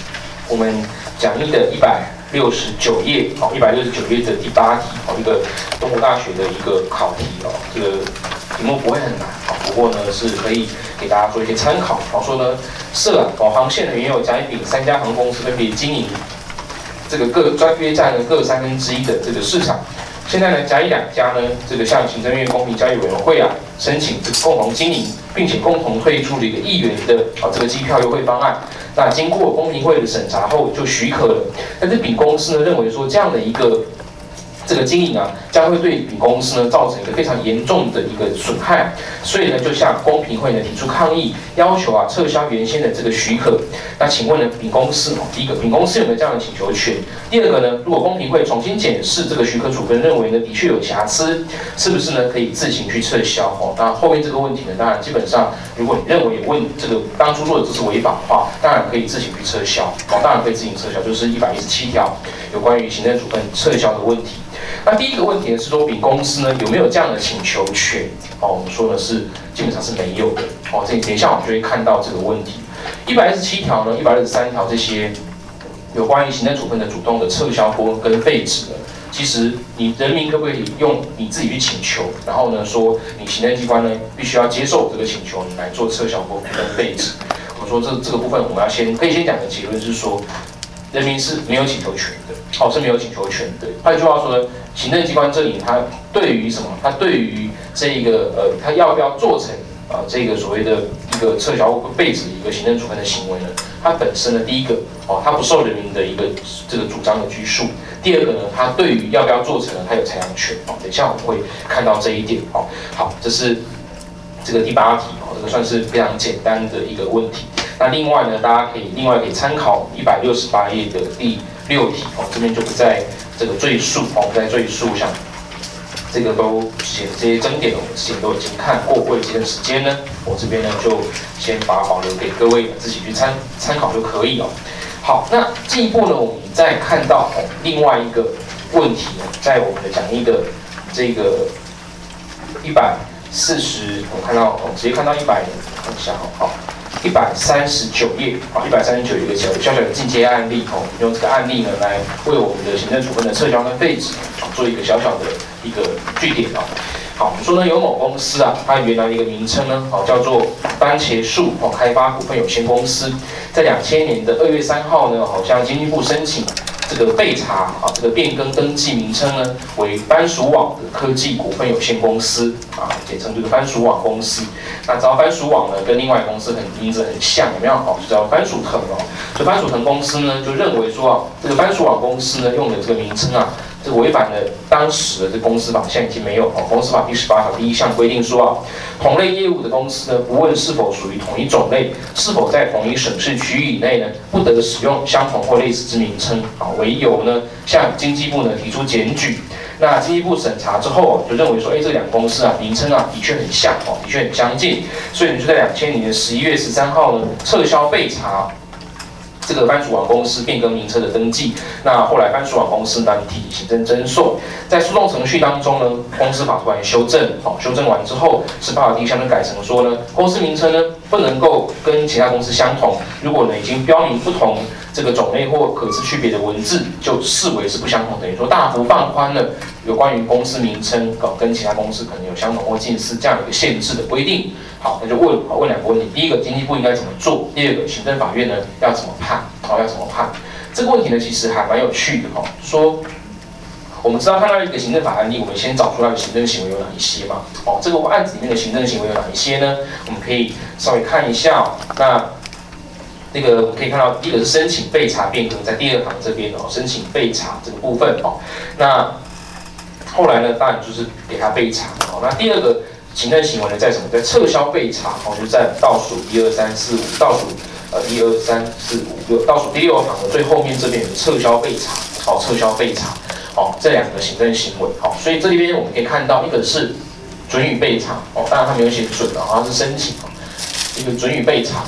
S1: 我们讲义的一百六十九页，好，一百六十九页的第八题，好，一个东吴大学的一个考题哦，这个题目不会很难，好，不过呢是可以给大家做一些参考。好，说呢，涉啊，保航线的原有甲乙丙三家航空公司分别经营这个各专约占了各三分之一的这个市场。现在呢，甲乙两家呢，这个向行政院公平交易委员会啊申请这个共同经营，并且共同推出了一个一元的啊这个机票优惠方案。那经过公平会的审查后就许可了。但是丙公司呢认为说这样的一个这个经营啊，将会对丙公司呢造成一个非常严重的一个损害，所以呢就向公平会呢提出抗议，要求啊撤销原先的这个许可。那请问呢，丙公司哦，第一个，丙公司有没有这样的请求权？第二个呢，如果公平会重新检视这个许可处分，认为呢的确有瑕疵，是不是呢可以自行去撤销？哦，那后面这个问题呢，当然基本上，如果你认为问这个当初做的这是违法的话，当然可以自行去撤销。哦，当然可以自行撤销，就是一百一十七条有关于行政处分撤销的问题。那第一个问题呢是说，丙公司呢有没有这样的请求权？哦，我们说的是基本上是没有的。哦，这等一下我们就会看到这个问题。一百二十七条呢，一百二十三条这些有关于行政处分的主动的撤销或跟废止呢，其实你人民可不可以用你自己去请求，然后呢说你行政机关呢必须要接受这个请求，你来做撤销或跟废止。我们说这这个部分我们要先可以先讲的结论是说，人民是没有请求权的。哦，是没有请求权的。换句话说呢，行政机关这里它对于什么？它对于这一个呃，它要不要做成啊、呃、这个所谓的一个撤销或废止一个行政处分的行为呢？它本身呢，第一个哦，它不受人民的一个这个主张的拘束；第二个呢，它对于要不要做成呢，它有裁量权。哦，等一下我们会看到这一点。哦，好，这是这个第八题哦，这个算是非常简单的一个问题。那另外呢，大家可以另外可以参考一百六十八页的第六题哦，这边就不再这个赘述哦，不再赘述，像这个都写这些争点，我们之前都已经看过，为了节省时间呢，我这边呢就先把它保留给各位自己去参参考就可以哦。好，那进一步呢，我们再看到哦另外一个问题呢，在我们的讲义的这个一百四十，我看到哦，直接看到一百，看一下哦，好。一百三十九页啊，一百三十九一个小小小的进阶案例哦，用这个案例呢来为我们的行政处分的撤销跟废止啊做一个小小的一个据点啊。好，我们说呢有某公司啊，它原来的一个名称呢，哦叫做番茄树哦开发股份有限公司，在两千年的二月三号呢，好向经济部申请这个备查啊，这个变更登记名称呢为番薯网的科技股份有限公司啊，简称这个番薯网公司。那只要番薯网呢跟另外公司很名字很像，有没有？好，就叫番薯藤哦。所以番薯藤公司呢就认为说啊，这个番薯网公司呢用的这个名称啊，这个违反了当时的这公司法，现在已经没有哦。公司法第十八条第一项规定说啊，同类业务的公司呢，不论是否属于同一种类，是否在同一省市区域以内呢，不得使用相同或类似之名称啊，为由呢向经济部呢提出检举。那经济部审查之后，就认为说，哎，这两个公司啊，名称啊，的确很像哦，的确很相近，所以呢，就在两千年的十一月十三号呢，撤销备查这个番薯网公司变更名称的登记。那后来番薯网公司呢提起行政侦诉，在诉讼程序当中呢，公司法突然修正，哦，修正完之后，十八条第一项就改成说呢，公司名称呢不能够跟其他公司相同，如果呢已经标明不同这个种类或可知区别的文字，就视为是不相同，等于说大幅放宽了有关于公司名称哦跟其他公司可能有相同或近似这样一个限制的规定。好，那就问好问两个问题：第一个，经济部应该怎么做？第二个，行政法院呢要怎么判？好，要怎么判？这个问题呢其实还蛮有趣的哈。说我们知道看到一个行政法案例，我们先找出它的行政行为有哪一些嘛？哦，这个案子里面的行政行为有哪一些呢？我们可以稍微看一下哦。那那个我们可以看到，第一个是申请备查变更，在第二行这边哦，申请备查这个部分哦。那后来呢，当然就是给他备查哦。那第二个行政行为呢，在什么？在撤销备查哦，就在倒数一二三四五，倒数呃一二三四五六，倒数第六行的最后面这边有撤销备查，哦，撤销备查哦，这两个行政行为哦。所以这里边我们可以看到，一个是准予备查哦，当然他没有写准的，它是申请哦，一个准予备查。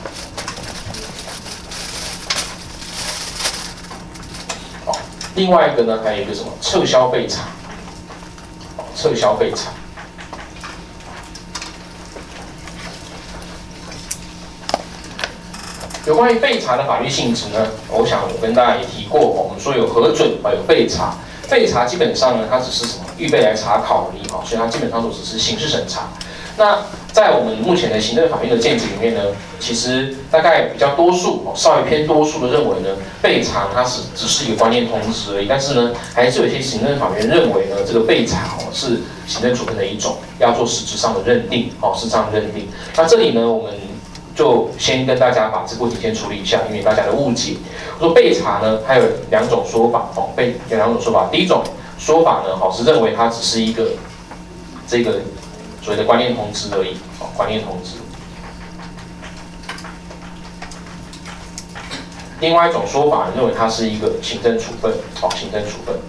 S1: 另外一个呢，还有一个什么撤销备查，撤销备查。 有关于备查的法律性质呢，我想我跟大家也提过，我们说有核准啊，有备查。备查基本上呢，它只是什么预备来查考而已啊，所以它基本上都只是刑事审查。那在我们目前的行政法院的见解里面呢，其实大概比较多数，稍微偏多数的认为呢，备查它是只是一个观念通知而已。但是呢，还是有一些行政法院认为呢，这个备查哦是行政处分的一种，要做实质上的认定哦，实质上的认定。那这里呢，我们就先跟大家把这个问题先处理一下，因为大家的误解。我说备查呢，还有两种说法哦，备有两种说法。第一种说法呢，哦是认为它只是一个这个所谓的观念通知而已哦，观念通知。另外一种说法认为它是一个行政处分哦，行政处分。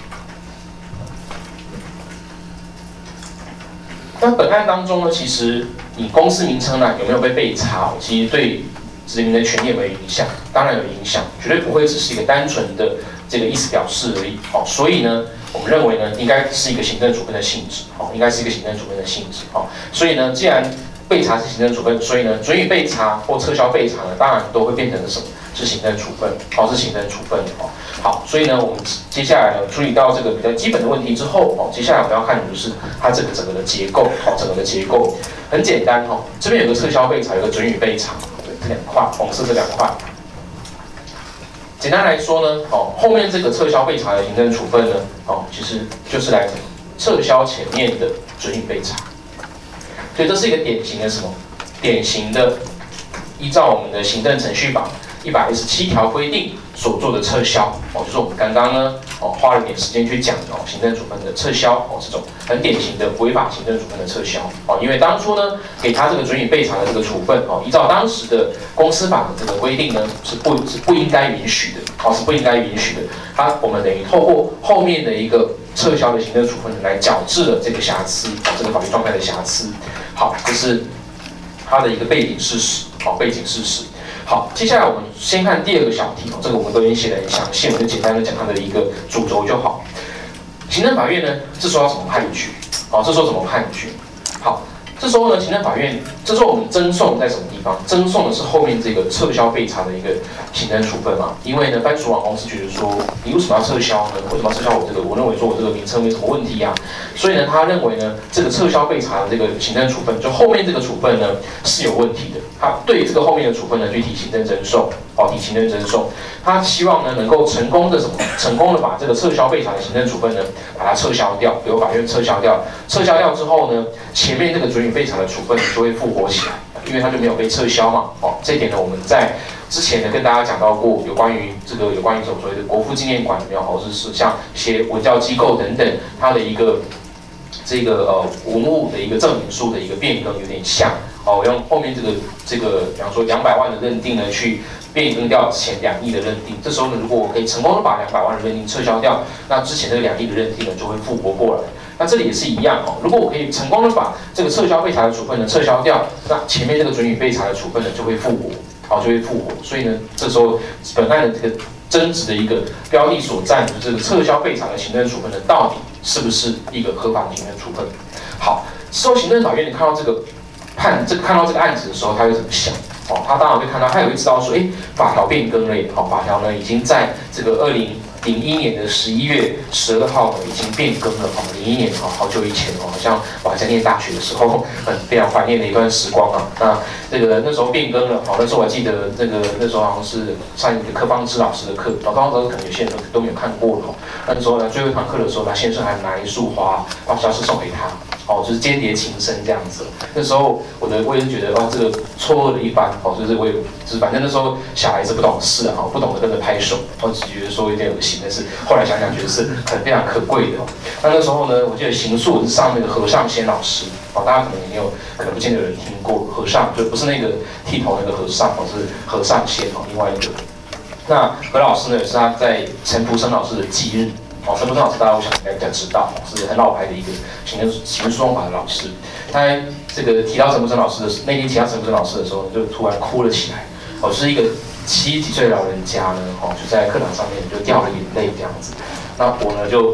S1: 那本案当中呢，其实你公司名称呢有没有被备查，其实对人民的权利有没有影响？当然有影响，绝对不会只是一个单纯的这个意思表示而已。哦，所以呢，我们认为呢，应该是一个行政处分的性质。哦，应该是一个行政处分的性质。哦，所以呢，既然备查是行政处分，所以呢，准予备查或撤销备查呢，当然都会变成是什么？是行政处分。哦，是行政处分。哦，好，所以呢，我们接下来呢处理到这个比较基本的问题之后，哦，接下来我们要看的就是它这个整个的结构。哦，整个的结构很简单。哦，这边有个撤销备查，有个准予备查。这两块，红色这两块。简单来说呢，哦，后面这个撤销备查的行政处分呢，哦，其实就是来撤销前面的准予备查。所以这是一个典型的什么？典型的依照我们的行政程序法一百一十七条规定所做的撤销，哦，就是我们刚刚呢，哦，花了点时间去讲的哦，行政处分的撤销，哦，这种很典型的违法行政处分的撤销，哦，因为当初呢，给他这个准予备查的这个处分，哦，依照当时的公司法的这个规定呢，是不是不应该允许的，哦，是不应该允许的，它我们等于透过后面的一个撤销的行政处分来矫治了这个瑕疵，哦，这个法律状态的瑕疵，好，这是它的一个背景事实，好，背景事实。好，接下来我们先看第二个小题哦，这个我们都已经写得很详细，我们就简单的讲它的一个主轴就好。行政法院呢，这时候要怎么判决？好，这时候怎么判决？好，这时候呢，行政法院这时候我们争讼在什么地方？争讼的是后面这个撤销备查的一个行政处分嘛。因为呢，番薯网公司觉得说，你为什么要撤销呢？为什么要撤销我这个？我认为说我这个名称没什么问题啊。所以呢，他认为呢，这个撤销备查的这个行政处分，就后面这个处分呢是有问题的。他对这个后面的处分呢去提行政争讼，哦，提行政争讼。他希望呢能够成功的什么？成功的把这个撤销备查的行政处分呢，把它撤销掉，由法院撤销掉。撤销掉之后呢，前面这个准予备查的处分就会复活起来，因为它就没有被撤销嘛。哦，这一点呢我们在之前呢跟大家讲到过，有关于这个有关于什么所谓的国父纪念馆有没有？或者是像一些文教机构等等，它的一个这个呃文物的一个证明书的一个变更有点像。哦，用后面这个这个，比方说两百万的认定呢，去变更掉之前两亿的认定。这时候呢，如果我可以成功的把两百万的认定撤销掉，那之前这个两亿的认定呢就会复活过来。那这里也是一样哦，如果我可以成功的把这个撤销备查的处分呢撤销掉，那前面这个准予备查的处分呢就会复活，好，就会复活。所以呢，这时候本案的这个争执的一个标的所占的这个撤销备查的行政处分呢，到底是不是一个合法的行政处分？好，事后行政法院你看到这个。判这个看到这个案子的时候，他会怎么想？哦，他当然会看到，他也会知道说，哎，法条变更了，好，法条呢已经在这个二零零一年的十一月十二号呢已经变更了，哦，零一年哦，好久以前哦，好像我还在念大学的时候，很非常怀念的一段时光啊。那这个那时候变更了，哦，那时候我还记得那个那时候好像是上一个柯邦之老师的课，哦，柯邦之老师可能有些人都都没有看过了，哦。那时候呢，最后一堂课的时候，他先生还拿一束花把教室送给他。哦，就是间谍情深这样子。那时候我的我也是觉得，哇，这个错愕了一番。哦，就是我也就是反正那时候小孩子不懂事啊，不懂得跟着拍手，我只觉得说有点恶心，但是后来想想觉得是很非常可贵的。那那时候呢，我记得刑诉是上那个和尚仙老师，哦，大家可能也没有，可能不见得有人听过和尚，就不是那个剃头那个和尚，哦，是和尚仙哦，另外一个。那何老师呢，也是他在陈福生老师的忌日。哦，陈福生老师大家我想应该比较知道，是很老牌的一个行政行政诉讼法的老师。他这个提到陈福生老师的那天提到陈福生老师的时候，就突然哭了起来。哦，是一个七十几岁的老人家呢，哦，就在课堂上面就掉了眼泪这样子。那我呢就就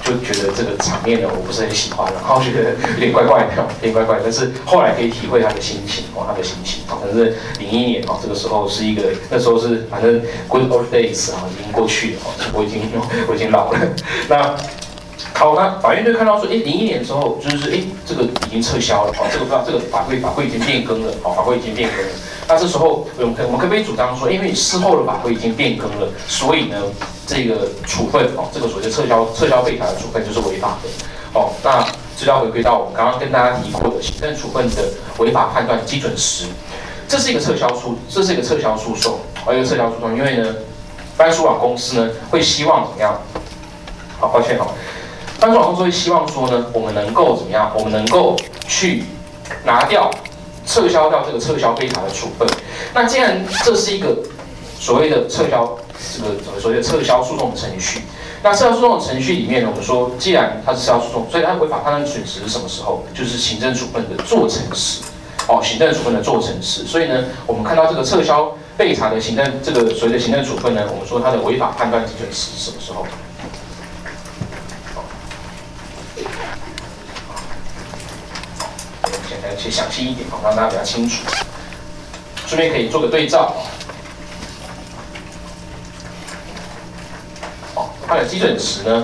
S1: 就觉得这个场面呢，我不是很喜欢，然后觉得有点怪怪的，有点怪怪的。但是后来可以体会他的心情哦，他的心情。哦，可是零一年哦，这个时候是一个那时候是反正 good old days 啊，已经过去了哦，我已经我已经老了。那好，那法院就看到说，哎，零一年之后就是哎，这个已经撤销了，哦，这个不知道这个法规法规已经变更了，哦，法规已经变更了。那这时候我们可我们可不可以主张说，因为事后的法规已经变更了，所以呢，这个处分哦，这个所谓的撤销撤销备查的处分就是违法的，哦，那这就要回归到我们刚刚跟大家提过的行政处分的违法判断基准时，这是一个撤销诉，这是一个撤销诉讼，哦，一个撤销诉讼，因为呢，班书网公司呢会希望怎么样？好，抱歉哦。班书网公司会希望说呢，我们能够怎么样？我们能够去拿掉、撤销掉这个撤销备查的处分。那既然这是一个所谓的撤销，这个怎么所谓的撤销诉讼的程序？那撤销诉讼的程序里面呢，我们说，既然它是撤销诉讼，所以它违法判断损失是什么时候？就是行政处分的做成时。哦，行政处分的做成时。所以呢，我们看到这个撤销备查的行政这个所谓的行政处分呢，我们说它的违法判断基准时是什么时候？写详细一点，让大家比较清楚。顺便可以做个对照。好，它的基准时呢，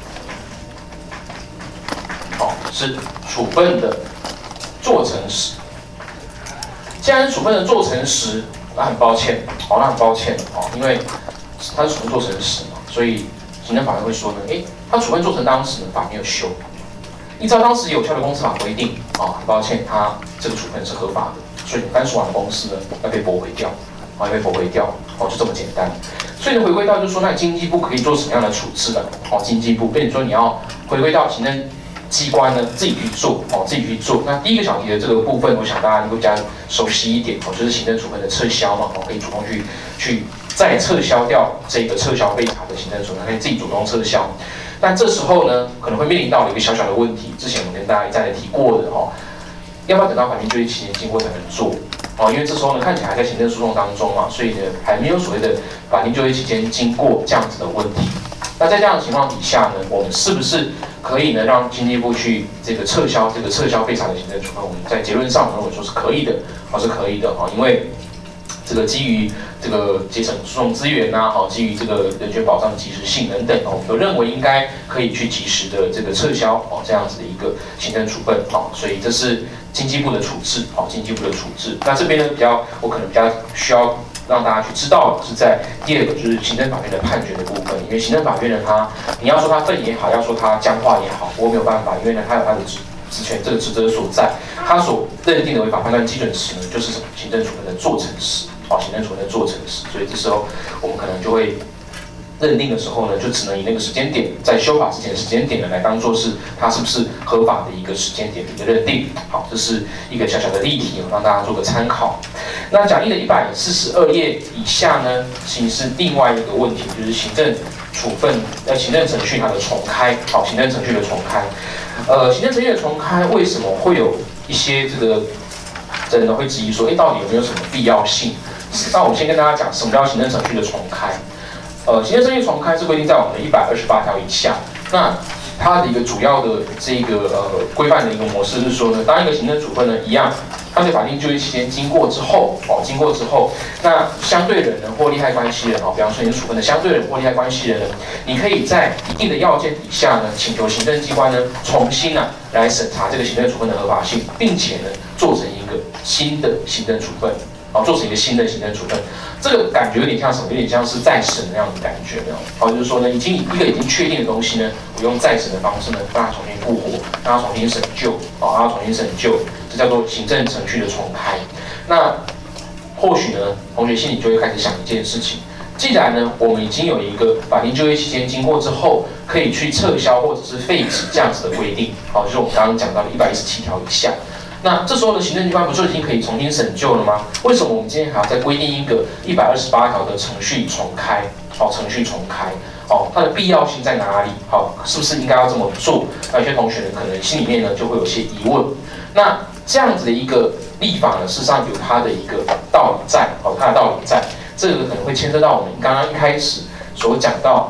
S1: 好是处分的做成时。既然是处分的做成时，那很抱歉，好，那很抱歉哦，因为它是处分做成时嘛，所以行政法院会说呢，诶，它处分做成当时呢，法没有修。依照当时有效的公司法规定，啊，很抱歉，它这个处分是合法的，所以班书网的公司呢要被驳回掉，啊，要被驳回掉，哦，就这么简单。所以呢，回归到就是说，那经济部可以做什么样的处置呢？哦，经济部跟你说你要回归到行政机关呢自己去做，哦，自己去做。那第一个小题的这个部分，我想大家能够比较熟悉一点，哦，就是行政处分的撤销嘛，哦，可以主动去去再撤销掉这个撤销备查的行政处分，可以自己主动撤销。但这时候呢，可能会面临到一个小小的问题，之前我们跟大家一再的提过的哦，要不要等到法定就业期间经过才能做？哦，因为这时候呢，看起来还在行政诉讼当中嘛，所以呢，还没有所谓的法定就业期间经过这样子的问题。那在这样的情况底下呢，我们是不是可以呢，让经济部去这个撤销这个撤销备查的行政处分？我们在结论上我们认为说是可以的，哦，是可以的哦，因为这个基于这个节省诉讼资源呐，好，基于这个人权保障的及时性等等，我们都认为应该可以去及时的这个撤销哦这样子的一个行政处分哦，所以这是经济部的处置哦，经济部的处置。那这边呢比较，我可能比较需要让大家去知道的是在第二个就是行政法院的判决的部分，因为行政法院呢它你要说它笨也好，要说它僵化也好，我没有办法，因为呢它有它的职职权这个职责所在，它所认定的违法判断基准时呢就是什么行政处分的做成时。哦，行政处分的做成时，所以这时候我们可能就会认定的时候呢，就只能以那个时间点，在修法之前的时间点呢，来当做是它是不是合法的一个时间点的一个认定。好，这是一个小小的例题，让大家做个参考。那讲义的一百四十二页以下呢，其实是另外一个问题，就是行政处分呃行政程序它的重开。好，行政程序的重开，呃，行政程序的重开为什么会有一些这个人呢会质疑说，哎，到底有没有什么必要性？那我们先跟大家讲什么叫行政程序的重开。呃，行政程序重开是规定在我们的一百二十八条以下。那它的一个主要的这个呃规范的一个模式是说呢，当一个行政处分呢一样，它在法定就业期间经过之后，哦，经过之后，那相对人呢或利害关系人哦，比方说你处分的相对人或利害关系人呢，你可以在一定的要件底下呢，请求行政机关呢重新啊来审查这个行政处分的合法性，并且呢做成一个新的行政处分。哦，做成一个新的行政处分，这个感觉有点像什么？有点像是再审那样的感觉，没有？好，就是说呢，已经一个已经确定的东西呢，我用再审的方式呢，让它重新复活，让它重新审究，哦，让它重新审究，这叫做行政程序的重开。那或许呢，同学心里就会开始想一件事情：既然呢，我们已经有一个法定就业期间经过之后，可以去撤销或者是废止这样子的规定，好，就是我们刚刚讲到的一百一十七条以下。那这时候的行政机关不就已经可以重新审究了吗？为什么我们今天还要再规定一个一百二十八条的程序重开？哦，程序重开，哦，它的必要性在哪里？好，是不是应该要这么做？那有些同学呢，可能心里面呢就会有些疑问。那这样子的一个立法呢，事实上有它的一个道理在，哦，它的道理在。这个可能会牵涉到我们刚刚一开始所讲到的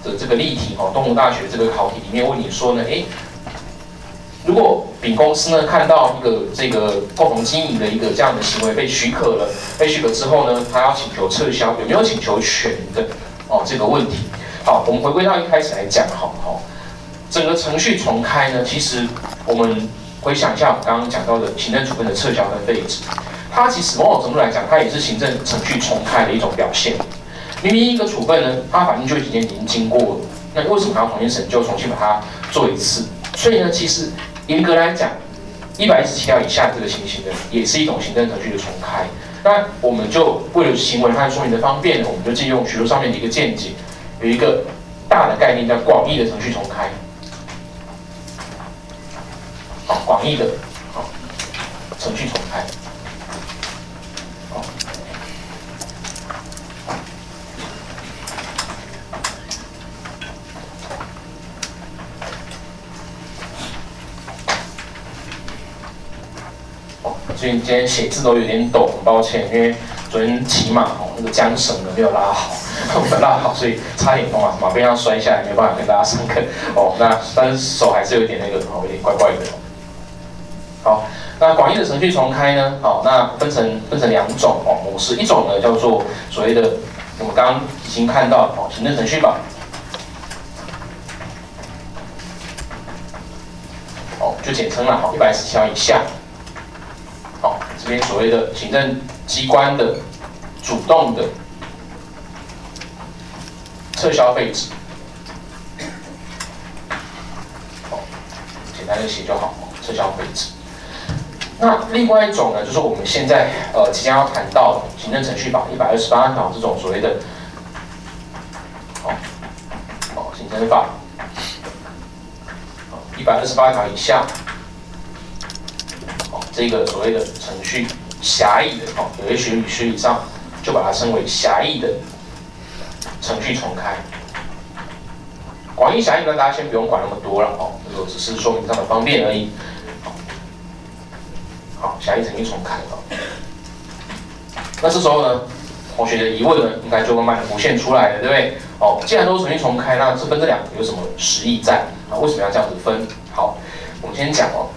S1: 的这个例题哦，东吴大学这个考题里面问你说呢，哎，如果丙公司呢看到一个这个共同经营的一个这样的行为被许可了，被许可之后呢，他要请求撤销，有没有请求权的哦这个问题？好，我们回归到一开始来讲，好好，整个程序重开呢，其实我们回想一下我们刚刚讲到的行政处分的撤销跟废止，它其实某种程度来讲，它也是行政程序重开的一种表现。明明一个处分呢，它法定就职间已经经过了，那为什么还要重新审究，重新把它做一次？所以呢，其实严格来讲，一百一十七条以下这个情形呢，也是一种行政程序的重开。那我们就为了行文和说明的方便呢，我们就借用学术上面的一个见解，有一个大的概念叫广义的程序重开。好，广义的好程序重开。好。所以今天写字都有点抖，很抱歉，因为昨天骑马哦，那个缰绳呢没有拉好，没有拉好，所以差点从马马背上摔下来，没有办法跟大家上课哦。那但是手还是有点那个哦，有点怪怪的。好，那广义的程序重开呢，好，那分成分成两种哦模式，一种呢叫做所谓的我们刚刚已经看到哦行政程序法，哦就简称了，好一百一十七条以下。好，这边所谓的行政机关的主动的撤销废止，好，简单的写就好，撤销废止。那另外一种呢，就是我们现在呃即将要谈到的行政程序法一百二十八条这种所谓的，好，好行政法，一百二十八条以下。这个所谓的程序狭义的哦，有些学理学理上就把它称为狭义的程序重开。广义狭义呢，大家先不用管那么多了哦，这个只是说明上的方便而已。好，狭义程序重开哦。那这时候呢，同学的疑问呢，应该就慢慢的浮现出来了，对不对？哦，既然都是程序重开，那这分这两个有什么实意在啊？为什么要这样子分？好，我们先讲哦。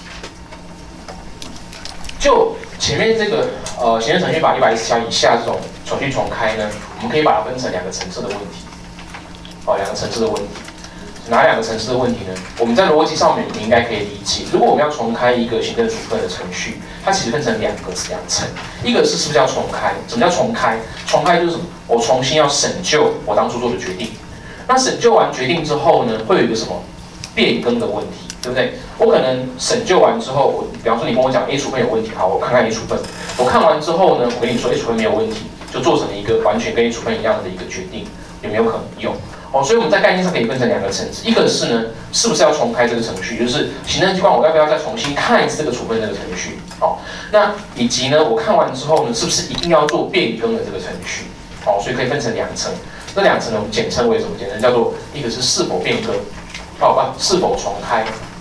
S1: 就前面这个呃行政程序法一百一十条以下这种程序重开呢，我们可以把它分成两个层次的问题，哦，两个层次的问题，哪两个层次的问题呢？我们在逻辑上面你应该可以理解，如果我们要重开一个行政处分的程序，它其实分成两个两层，一个是是不是要重开？什么叫重开？重开就是什么？我重新要审究我当初做的决定。那审究完决定之后呢，会有一个什么变更的问题？对不对？我可能审究完之后，我比方说你跟我讲 A 处分有问题，好，我看看 A 处分。我看完之后呢，我跟你说 A 处分没有问题，就做成了一个完全跟 A 处分一样的一个决定，有没有可能有？哦，所以我们在概念上可以分成两个层次，一个是呢，是不是要重开这个程序，就是行政机关我要不要再重新看一次这个处分这个程序？好，那以及呢，我看完之后呢，是不是一定要做变更的这个程序？好，所以可以分成两层。这两层呢，我们简称为什么？简称叫做一个是是否变更，好吧，是否重开。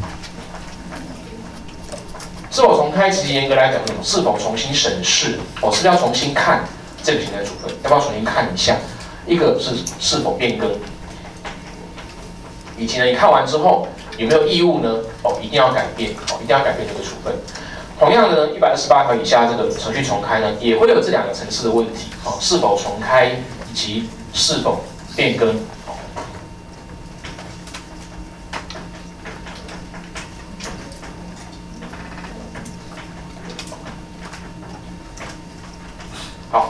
S1: 是否重开，其实严格来讲，是否重新审视，我、哦、是不是要重新看这个行政处分，要不要重新看一下？一个是是否变更，以及呢，你看完之后有没有义务呢？哦，一定要改变，哦，一定要改变这个处分。同样的呢，一百二十八条以下这个程序重开呢，也会有这两个层次的问题，哦，是否重开以及是否变更。好，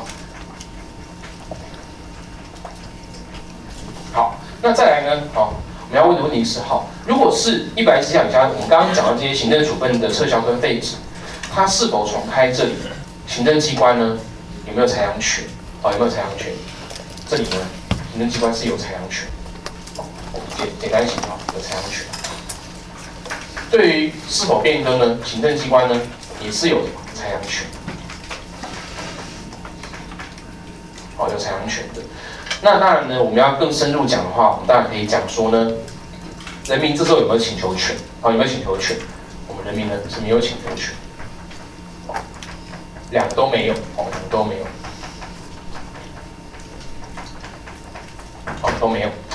S1: 好，那再来呢？好，我们要问的问题是：好，如果是一百一十条以下，我们刚刚讲到这些行政处分的撤销跟废止，它是否重开？这里行政机关呢有没有裁量权？哦，有没有裁量权？这里呢，行政机关是有裁量权。我们简简单写啊，有裁量权。对于是否变更呢，行政机关呢也是有裁量权。哦，有裁量权的。那当然呢，我们要更深入讲的话，我们当然可以讲说呢，人民这时候有没有请求权？哦，有没有请求权？我们人民呢是没有请求权，哦，两个都没有，哦，两个都没有，哦，都没有。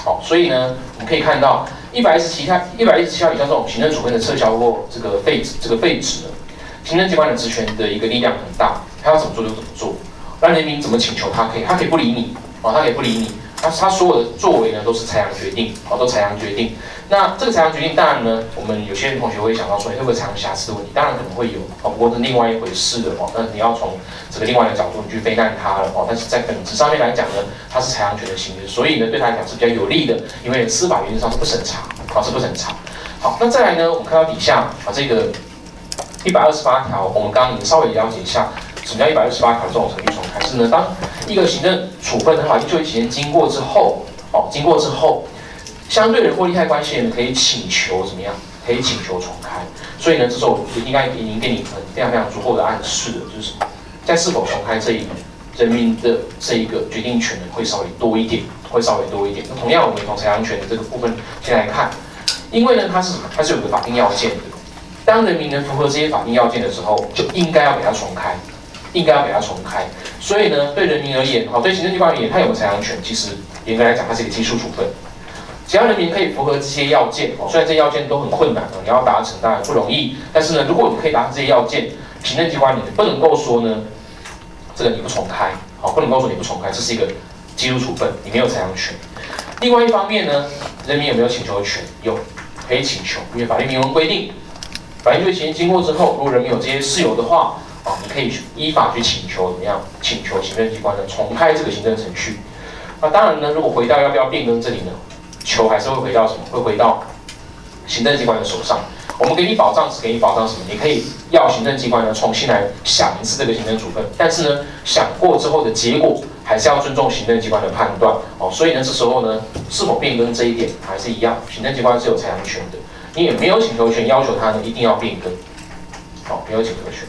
S1: 好，所以呢，我们可以看到一百一十七条一百一十七条以下这种行政处分的撤销或这个废止这个废止呢，行政机关的职权的一个力量很大，他要怎么做就怎么做。那人民怎么请求他可以，他可以不理你，哦，他可以不理你，他他所有的作为呢都是裁量决定，哦，都裁量决定。那这个裁量决定，当然呢，我们有些同学会想到说，会不会裁量瑕疵的问题？当然可能会有，哦，不过是另外一回事了，哦，那你要从这个另外的角度你去非难它了，哦，但是在本质上面来讲呢，它是裁量权的行为，所以呢，对他来讲是比较有利的，因为司法原则上是不审查，啊，是不审查。好，那再来呢，我们看到底下啊这个一百二十八条，我们刚刚已经稍微了解一下。什么叫一百二十八条这种程序重开？是呢，当一个行政处分的法定就业期间经过之后，哦，经过之后，相对人或利害关系人可以请求怎么样？可以请求重开。所以呢，这时候我应该已经给你非常非常足够的暗示了，就是在是否重开这一人民的这一个决定权呢，会稍微多一点，会稍微多一点。那同样，我们从裁量权的这个部分先来看，因为呢，它是它是有个法定要件的，当人民能符合这些法定要件的时候，就应该要给它重开。应该要给它重开，所以呢，对人民而言，好，对行政机关而言，它有没有裁量权？其实严格来讲，它是一个技术处分。只要人民可以符合这些要件，哦，虽然这些要件都很困难，你要达成当然不容易，但是呢，如果你可以达成这些要件，行政机关你不能够说呢，这个你不重开，好，不能够说你不重开，这是一个技术处分，你没有裁量权。另外一方面呢，人民有没有请求权？有，可以请求，因为法律明文规定，法定就业期间经过之后，如果人民有这些事由的话。啊，你可以依法去请求怎么样？请求行政机关呢重开这个行政程序。那当然呢，如果回到要不要变更这里呢，球还是会回到什么？会回到行政机关的手上。我们给你保障只给你保障什么？你可以要行政机关呢重新来想一次这个行政处分，但是呢，想过之后的结果还是要尊重行政机关的判断。哦，所以呢，这时候呢，是否变更这一点还是一样，行政机关是有裁量权的，你也没有请求权要求他呢一定要变更。好，没有请求权。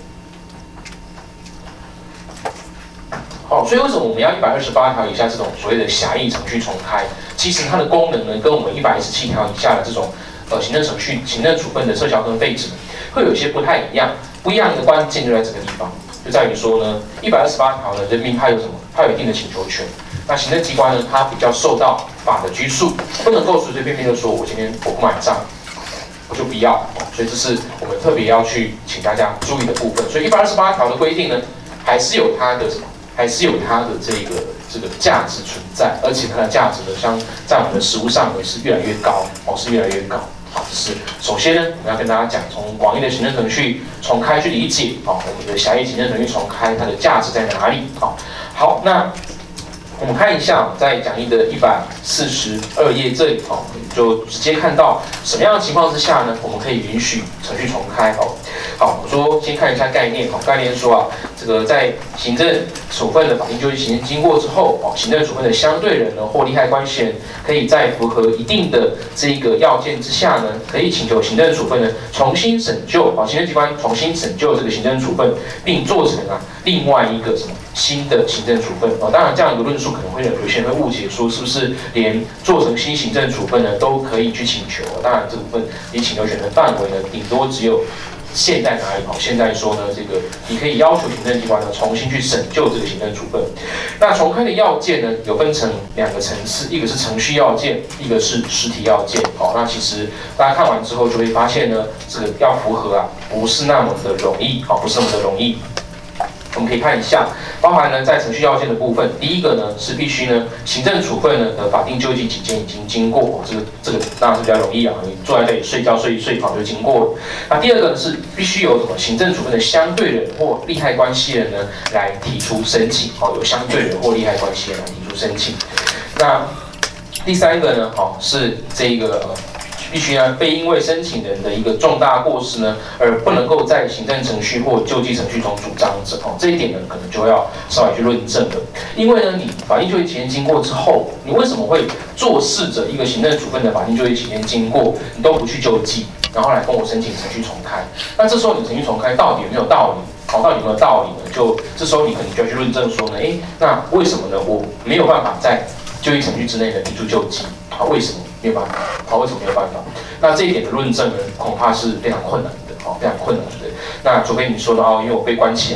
S1: 好，所以为什么我们要一百二十八条以下这种所谓的狭义程序重开？其实它的功能呢，跟我们一百一十七条以下的这种呃行政程序、行政处分的撤销跟废止，会有一些不太一样。不一样的关键就在这个地方，就在于说呢，一百二十八条呢，人民他有什么？他有一定的请求权。那行政机关呢，它比较受到法的拘束，不能够随随便便就说我今天我不买账，我就不要。所以这是我们特别要去请大家注意的部分。所以一百二十八条的规定呢，还是有它的什么？还是有它的这个这个价值存在，而且它的价值呢，相在我们的实务上也是越来越高，哦，是越来越高。好，这是首先呢，我们要跟大家讲，从广义的行政程序重开去理解，哦，我们的狭义行政程序重开它的价值在哪里？好，好，那我们看一下，在讲义的一百四十二页这里，哦，就直接看到什么样的情况之下呢，我们可以允许程序重开，哦。好，我说先看一下概念，哦，概念说啊，这个在行政处分的法定就业期间经过之后，哦，行政处分的相对人呢或利害关系人，可以在符合一定的这个要件之下呢，可以请求行政处分呢重新审究，哦，行政机关重新审究这个行政处分，并做成啊另外一个什么新的行政处分，哦，当然这样一个论述可能会有些人会误解说，是不是连做成新行政处分呢都可以去请求？当然这部分你请求权的范围呢，顶多只有。现在哪里跑？现在说呢，这个你可以要求行政机关呢重新去审究这个行政处分。那重开的要件呢，有分成两个层次，一个是程序要件，一个是实体要件。好，那其实大家看完之后就会发现呢，这个要符合啊，不是那么的容易，好，不是那么的容易。我们可以看一下，包含呢在程序要件的部分，第一个呢是必须呢行政处分呢的法定就业期间已经经过，哦，这个这个当然是比较容易啊，你坐在这里睡觉睡一睡好就经过了。那第二个呢是必须有什么行政处分的相对人或利害关系人呢来提出申请，好，有相对人或利害关系人来提出申请。那第三个呢，好，是这个。呃必须呢，非因为申请人的一个重大过失呢，而不能够在行政程序或救济程序中主张者，哦，这一点呢，可能就要稍微去论证了。因为呢，你法定就业期间经过之后，你为什么会坐视着一个行政处分的法定就业期间经过，你都不去救济，然后来跟我申请程序重开？那这时候你程序重开到底有没有道理？好，到底有没有道理呢？就这时候你可能就要去论证说呢，诶，那为什么呢？我没有办法在就业程序之内呢提出救济？好，为什么？没有办法，好，为什么没有办法？那这一点的论证呢，恐怕是非常困难的，好，非常困难的。那除非你说的哦，因为我被关起来了，哦，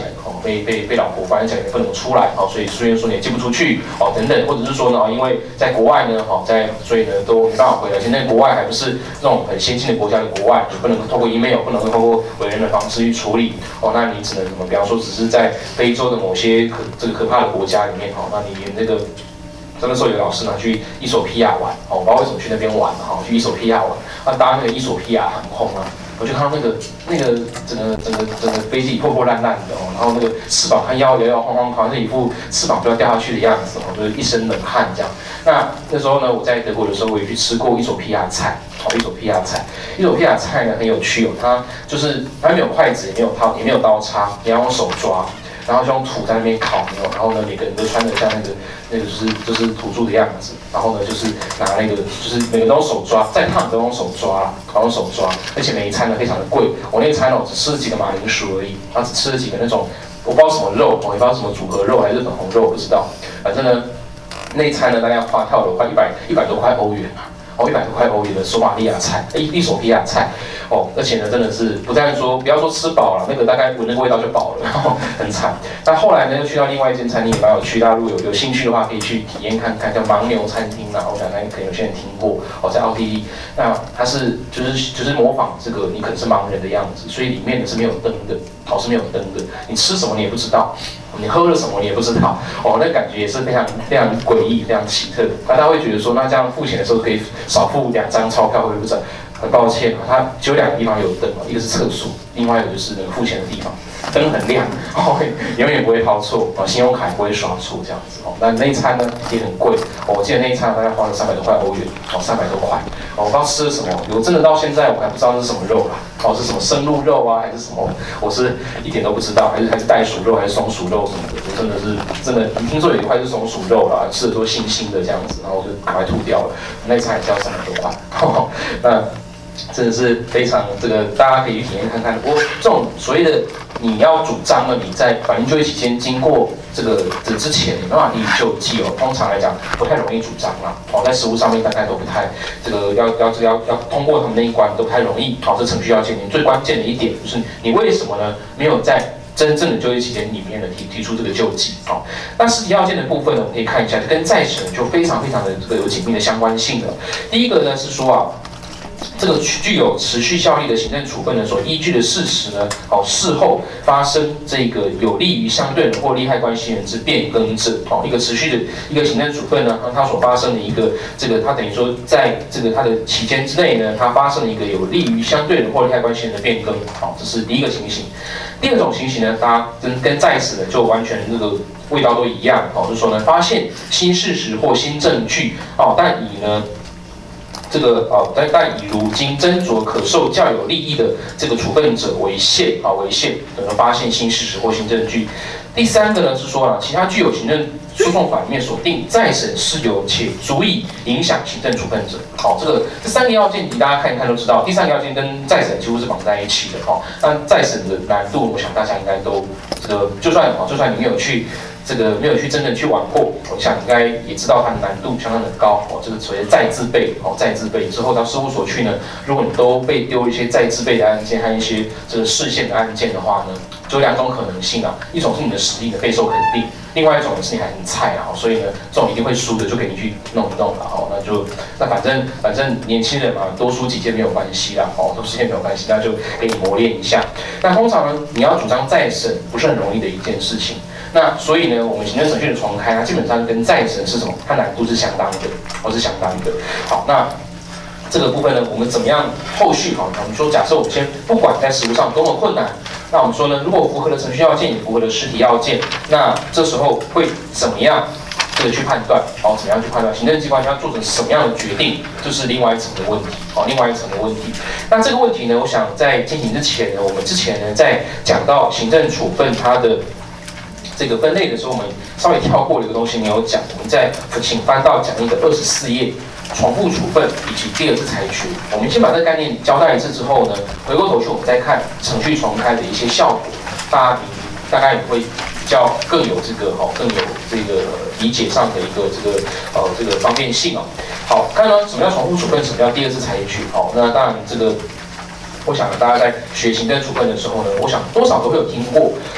S1: 被被被老婆关在家里面不能出来，哦，所以书院说你也寄不出去，哦等等，或者是说呢，因为在国外呢，哦在所以呢都没办法回来。现在国外还不是这种很先进的国家的国外，就不能透过 email， 不能透过委任的方式去处理，哦，那你只能怎么？比方说，只是在非洲的某些可这个可怕的国家里面，哦，那你连这个。那时候有老师呢去伊索比亚玩，哦，我不知道为什么去那边玩哈，去伊索比亚玩，那搭那个伊索比亚航空啊，我就看到那个那个整个整个整个飞机破破烂烂的哦，然后那个翅膀它摇摇摇晃晃，好像是一副翅膀就要掉下去的样子哦，就是一身冷汗这样。那那时候呢，我在德国的时候，我也去吃过伊索比亚菜，哦，伊索比亚菜，伊索比亚菜呢很有趣哦，它就是它没有筷子，也没有刀，也没有刀叉，你要用手抓。然后就用土在那边烤牛，然后呢，每个人都穿得像那个那个就是就是土著的样子，然后呢就是拿那个就是每个都用手抓，再烫都用手抓啦，然后用手抓，而且每一餐呢非常的贵，我那一餐哦只吃了几个马铃薯而已，然后只吃了几个那种我不知道什么肉，我也不知道什么组合肉还是粉红肉，我不知道，反正呢那一餐呢大概花跳了快一百一百多块欧元啊。哦，一百多块欧元的索马利亚菜，伊伊索比亚菜，哦，而且呢，真的是不但说不要说吃饱了，那个大概闻那个味道就饱了，然后很惨。那后来呢，又去到另外一间餐厅，也蛮有趣，大家如果有有兴趣的话，可以去体验看看，叫牦牛餐厅啦。我想大家可能有些人听过，哦，在奥地利，那它是就是就是模仿这个你可能是盲人的样子，所以里面呢是没有灯的，哦是没有灯的，你吃什么你也不知道。你喝了什么你也不知道哦，那感觉也是非常非常诡异、非常奇特的。那大家会觉得说，那这样付钱的时候可以少付两张钞票，会不会不是？很抱歉啊，它只有两个地方有灯哦，一个是厕所，另外一个就是那个付钱的地方，灯很亮，哦，永远不会掏错啊，信用卡也不会刷错这样子哦。那那一餐呢也很贵，哦，我记得那一餐大概花了三百多块欧元，哦，三百多块，哦，我不知道吃了什么，我真的到现在我还不知道是什么肉啦，哦，是什么生鹿肉啊，还是什么？我是一点都不知道，还是还是袋鼠肉，还是松鼠肉什么的，我真的是真的，听说有一块是松鼠肉啦，吃的都腥腥的这样子，然后我就赶快吐掉了。那一餐也是要三百多块，哦，那。真的是非常这个，大家可以去体验看看。不过这种所谓的你要主张呢，你在反应就业期间经过这个这之前，你没办法提起救济哦。通常来讲不太容易主张啦。哦，在实务上面大概都不太这个要要这个要要通过他们那一关都不太容易。好，这程序要件里最关键的一点就是你为什么呢没有在真正的就业期间里面呢提提出这个救济？好，那实体要件的部分呢，我们可以看一下，就跟再审就非常非常的这个有紧密的相关性的。第一个呢是说啊。这个具有持续效力的行政处分呢，所依据的事实呢，好，事后发生这个有利于相对人或利害关系人之变更者，好，一个持续的一个行政处分呢，它所发生的一个这个，它等于说在这个它的期间之内呢，它发生了一个有利于相对人或利害关系人的变更，好，这是第一个情形。第二种情形呢，大家跟跟在此呢就完全这个味道都一样，好，就是说呢，发现新事实或新证据，哦，但以呢。这个啊，但但以如今斟酌可受较有利益的这个处分者为限啊为限，可能发现新事实或新证据。第三个呢是说啊，其他具有行政诉讼法里面所定再审事由且足以影响行政处分者。好，这个这三个要件，你大家看一看都知道。第三个要件跟再审几乎是绑在一起的哦。那再审的难度，我想大家应该都这个，就算啊，就算你没有去。这个没有去真正去玩过，我想应该也知道它的难度相当的高哦。这个所谓再自备哦，再自备之后到事务所去呢，如果你都被丢一些再自备的案件和一些这个视线的案件的话呢，就有两种可能性啊，一种是你的实力的备受肯定，另外一种是你还很菜啊，所以呢，这种一定会输的就给你去弄一弄了哦。那就那反正反正年轻人嘛，多输几件没有关系啦哦，多输几件没有关系，那就给你磨练一下。那通常呢，你要主张再审不是很容易的一件事情。那所以呢，我们行政程序的重开，它基本上跟再审是什么？它难度是相当的，哦是相当的。好，那这个部分呢，我们怎么样后续？好，我们说，假设我们先不管在实务上多么困难，那我们说呢，如果符合了程序要件，也符合了实体要件，那这时候会怎么样？这个去判断，好，怎么样去判断？行政机关要做成什么样的决定，这是另外一层的问题，好，另外一层的问题。那这个问题呢，我想在进行之前呢，我们之前呢，在讲到行政处分它的这个分类的时候，我们稍微跳过了一个东西没有讲，我们再请翻到讲义的二十四页，重复处分以及第二次裁决。我们先把这个概念交代一次之后呢，回过头去我们再看程序重开的一些效果，大家大概也会比较更有这个哦，更有这个理解上的一个这个呃这个方便性哦。好，看呢，什么叫重复处分，什么叫第二次裁决？哦，那当然这个，我想大家在学行政处分的时候呢，我想多少都会有听过。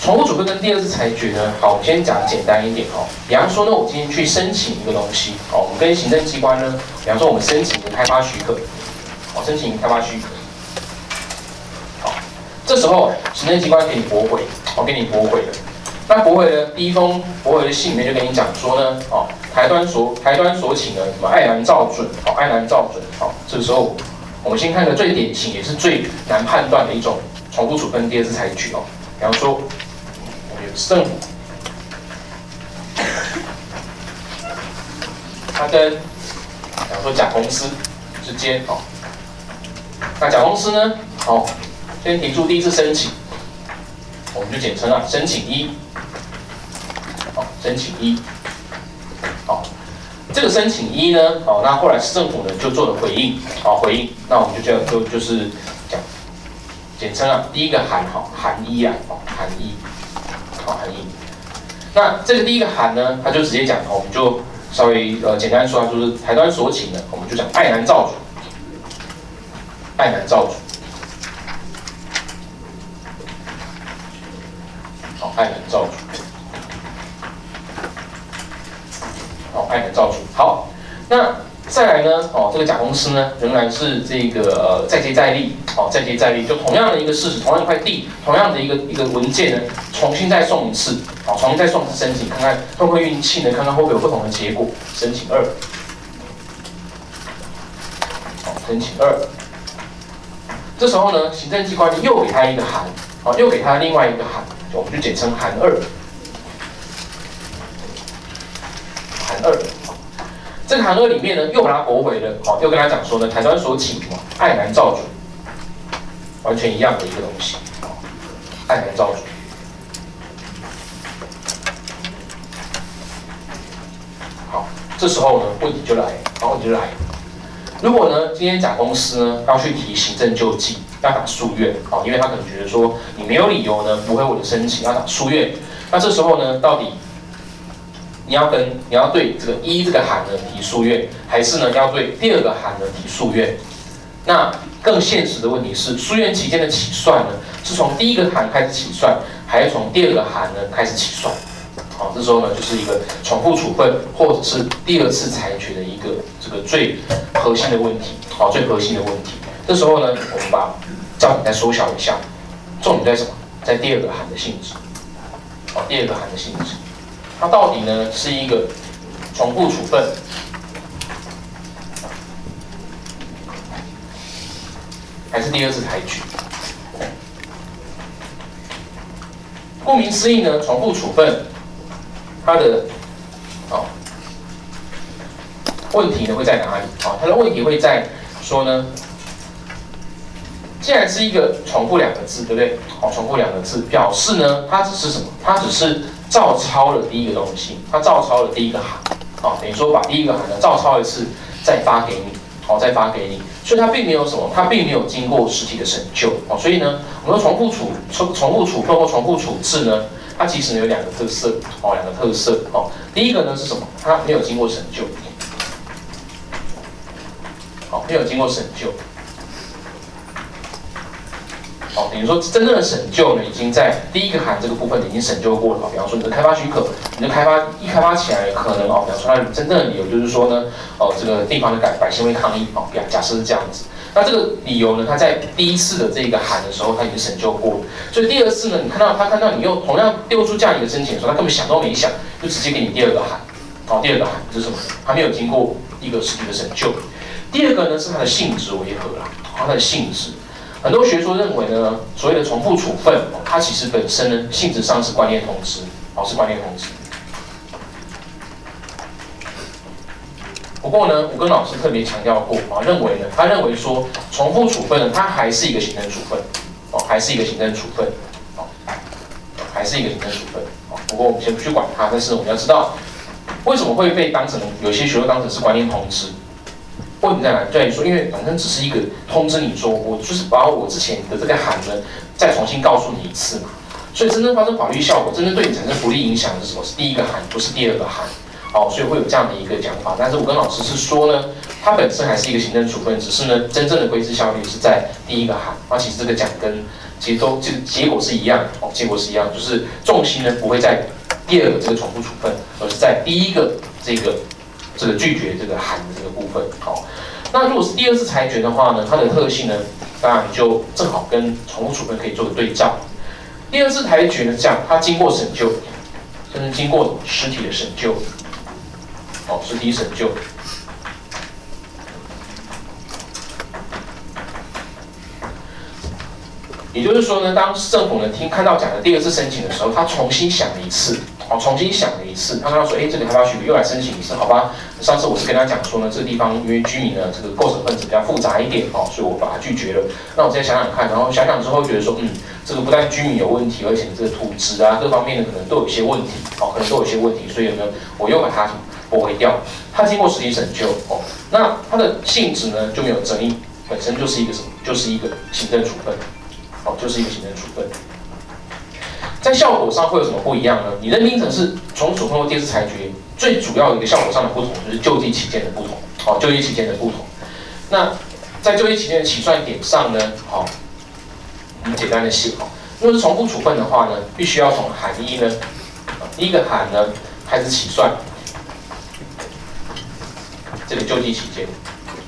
S1: 重复处分跟第二次裁决呢，好，我们先讲简单一点哦。比方说呢，我今天去申请一个东西，哦，我们跟行政机关呢，比方说我们申请一个开发许可，哦，申请一个开发许可，好，这时候行政机关给你驳回，哦，给你驳回了。那驳回的第一封驳回的信里面就跟你讲说呢，哦，台端所台端所请的什么爱南照准，哦，爱南照准，好，这个时候我们先看个最典型也是最难判断的一种重复处分第二次裁决哦，比方说我们有政府，它跟比方说甲公司之间哦，那甲公司呢，哦，先提出第一次申请，我们就简称啊申请一。好，申请一，好，这个申请一呢，好，那后来市政府呢就做了回应，好回应，那我们就叫就就是讲，简称啊，第一个函哈函一啊，好函一，好函一，那这个第一个函呢，他就直接讲，我们就稍微呃简单说，就是台端所请的，我们就讲爱南照准，爱南照准，好爱南照准。哦，爱南照准。好，那再来呢？哦，这个甲公司呢，仍然是这个呃再接再厉，哦，再接再厉，就同样的一个事实，同样一块地，同样的一个一个文件呢，重新再送一次，哦，重新再送一次申请，看看会不会运气呢？看看会不会有不同的结果。申请二，哦，申请二。这时候呢，行政机关又给他一个函，哦，又给他另外一个函，我们就简称函二。函二，这个函二里面呢，又把它驳回了，好，又跟他讲说呢，台端所请什么爱南照准，完全一样的一个东西，爱南照准。好，这时候呢，问题就来，好，问题就来。如果呢，今天甲公司呢要去提行政救济，要打诉愿，好，因为他可能觉得说你没有理由呢驳回我的申请，要打诉愿，那这时候呢，到底？你要跟你要对这个一这个函呢提诉愿，还是呢要对第二个函呢提诉愿？那更现实的问题是，诉愿期间的起算呢，是从第一个函开始起算，还是从第二个函呢开始起算？好，这时候呢就是一个重复处分或者是第二次裁决的一个这个最核心的问题，好，最核心的问题。这时候呢，我们把焦点再缩小一下，重点在什么？在第二个函的性质。好，第二个函的性质。它到底呢是一个重复处分，还是第二次裁决？顾名思义呢，重复处分它的哦问题呢会在哪里？啊，它的问题会在说呢，既然是一个重复两个字，对不对？好，重复两个字表示呢，它只是什么？它只是照抄了第一个东西，它照抄了第一个函，好，等于说把第一个函呢照抄一次，再发给你，好，再发给你，所以它并没有什么，它并没有经过实体的审究，哦，所以呢，我们说重复处重重复处分或重复处置呢，它其实呢有两个特色，哦，两个特色，哦，第一个呢是什么？它没有经过审究，好，没有经过审究。好，等于说真正的审究呢，已经在第一个函这个部分已经审究过了。比方说你的开发许可，你的开发一开发起来，可能哦，比方说它真正的理由就是说呢，哦，这个地方的百百姓会抗议，哦，假设是这样子。那这个理由呢，它在第一次的这个函的时候，它已经审究过了。所以第二次呢，你看到他看到你又同样丢出这样一个申请的时候，他根本想都没想，就直接给你第二个函。好，第二个函是什么？它没有经过一个实体的审究。第二个呢是它的性质为何啦？它的性质。很多学说认为呢，所谓的重复处分，它其实本身呢性质上是观念通知，哦，是观念通知。不过呢，我跟老师特别强调过，啊，认为呢，他认为说重复处分呢，它还是一个行政处分，哦，还是一个行政处分，哦，还是一个行政处分，哦。不过我们先不去管它，但是我们要知道，为什么会被当成有些学说当成是观念通知？问题在哪里？在于说，因为反正只是一个通知你说，我就是把我之前的这个函呢，再重新告诉你一次嘛。所以真正发生法律效果，真正对你产生不利影响的是什么？是第一个函，不是第二个函。哦，所以会有这样的一个讲法。但是我跟老师是说呢，它本身还是一个行政处分，只是呢，真正的规制效力是在第一个函。那其实这个讲跟其实都这个结果是一样，哦，结果是一样，就是重心呢不会在第二个这个重复处分，而是在第一个这个这个拒绝这个函的这个部分，好。那如果是第二次裁决的话呢，它的特性呢，当然就正好跟重复处分可以做个对照。第二次裁决呢，这样它经过审究，甚至经过实体的审究，哦，实体审究。也就是说呢，当政府呢听看到讲的第二次申请的时候，他重新想了一次，哦，重新想了一次，他跟他说，哎，这个他要许可又来申请一次，好吧？上次我是跟他讲说呢，这个地方因为居民呢这个构成分子比较复杂一点，哦，所以我把它拒绝了。那我再想想看，然后想想之后觉得说，嗯，这个不但居民有问题，而且这个土质啊各方面呢可能都有一些问题，哦，可能都有一些问题，所以呢我又把它驳回掉。它经过实体审究，哦，那它的性质呢就没有争议，本身就是一个什么？就是一个行政处分。哦，就是一个行政处分，在效果上会有什么不一样呢？你认定成是重复处分或第二次裁决，最主要的一个效果上的不同就是救济期间的不同。哦，救济期间的不同。那在救济期间的起算点上呢，好，我们简单的写哦。如果是重复处分的话呢，必须要从函一呢，第一个函呢开始起算这个救济期间，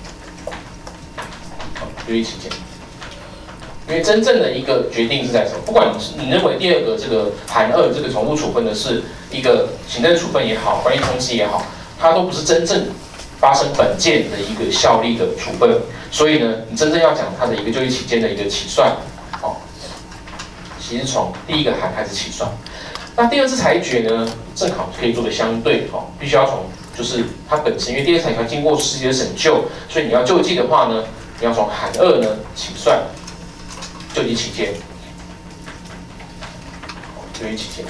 S1: 好，救济期间。因为真正的一个决定是在什么？不管你是你认为第二个这个函二这个重复处分的是一个行政处分也好，管理通知也好，它都不是真正发生本件的一个效力的处分。所以呢，你真正要讲它的一个救济期间的一个起算，哦，其实从第一个函开始起算。那第二次裁决呢，正好可以做的相对，哦，必须要从就是它本身，因为第二次裁决经过实体的审究，所以你要救济的话呢，你要从函二呢起算。救济期间，救济期间，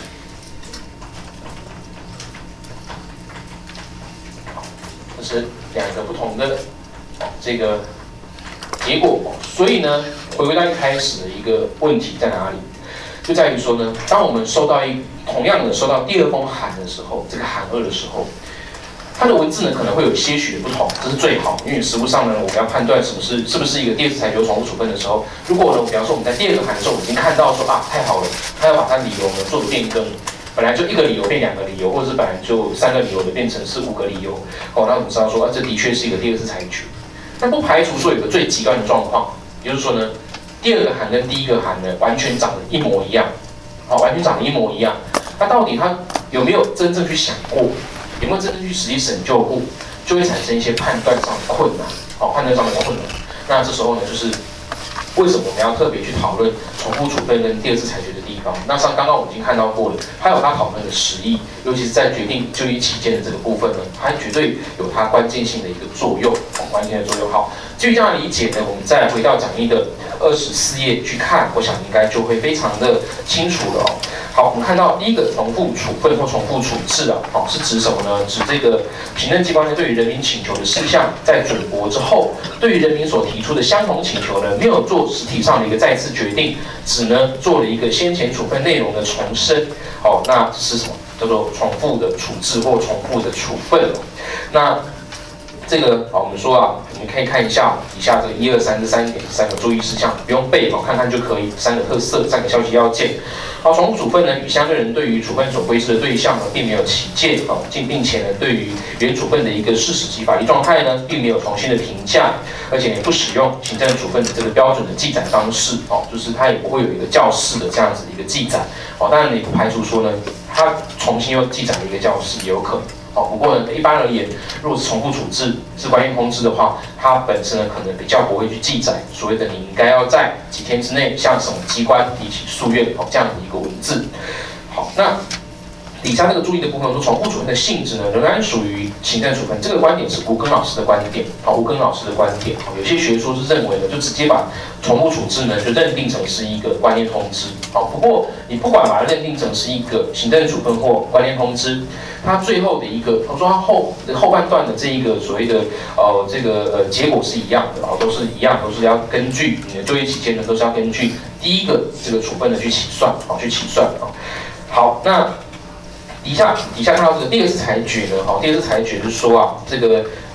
S1: 好，这是两个不同的这个结果。所以呢，回归到一开始的一个问题在哪里？就在于说呢，当我们收到一同样的收到第二封函的时候，这个函二的时候。它的文字呢可能会有些许的不同，这是最好，因为实务上呢，我们要判断什么是是不是一个第二次裁决重复处分的时候，如果呢，比方说我们在第二个函的时候，我们已经看到说啊，太好了，他要把它理由呢做个变更，本来就一个理由变两个理由，或者是本来就三个理由的变成是五个理由，哦，那我们知道说啊，这的确是一个第二次裁决，但不排除说有个最极端的状况，也就是说呢，第二个函跟第一个函呢完全长得一模一样，好，完全长得一模一样，那到底他有没有真正去想过？有没有真正去实际审究过，就会产生一些判断上的困难，好，判断上的困难。那这时候呢，就是为什么我们要特别去讨论重复处分跟第二次裁决的地方？那像刚刚我们已经看到过了，它有它讨论的实意，尤其是在决定救济期间的这个部分呢，它绝对有它关键性的一个作用，关键的作用。好，基于这样的理解呢，我们再回到讲义的二十四页去看，我想应该就会非常的清楚了哦。好，我们看到第一个重复处分或重复处置啊，好，是指什么呢？指这个行政机关呢对于人民请求的事项，在准驳之后，对于人民所提出的相同请求呢，没有做实体上的一个再次决定，只呢做了一个先前处分内容的重申。好，那是什么？叫做重复的处置或重复的处分。那这个啊，我们说啊，你们可以看一下以下这个一二三这三点三个注意事项，不用背哦，看看就可以。三个特色，三个消极要件。好，重复处分呢，与相对人对于处分所归置的对象呢，并没有起见啊，并且呢，对于原处分的一个事实及法律状态呢，并没有重新的评价，而且也不使用行政处分的这个标准的记载方式哦，就是它也不会有一个教示的这样子的一个记载哦。当然你不排除说呢，它重新又记载了一个教示也有可能。哦，不过呢，一般而言，如果是重复处置是关于通知的话，它本身呢可能比较不会去记载所谓的你应该要在几天之内向什么机关提起诉愿哦这样的一个文字。好，那底下这个注意的部分说，重复处分的性质呢仍然属于行政处分，这个观点是吴庚老师的观点。好，吴庚老师的观点，好，有些学说是认为呢，就直接把重复处置呢就认定成是一个关联通知。好，不过你不管把它认定成是一个行政处分或关联通知。它最后的一个，我说它后后半段的这一个所谓的呃这个呃结果是一样的啊，都是一样，都是要根据你的就业期间呢，都是要根据第一个这个处分的去起算啊，去起算啊。好，那底下底下看到这个第二次裁决呢，哈，第二次裁决是说啊，这个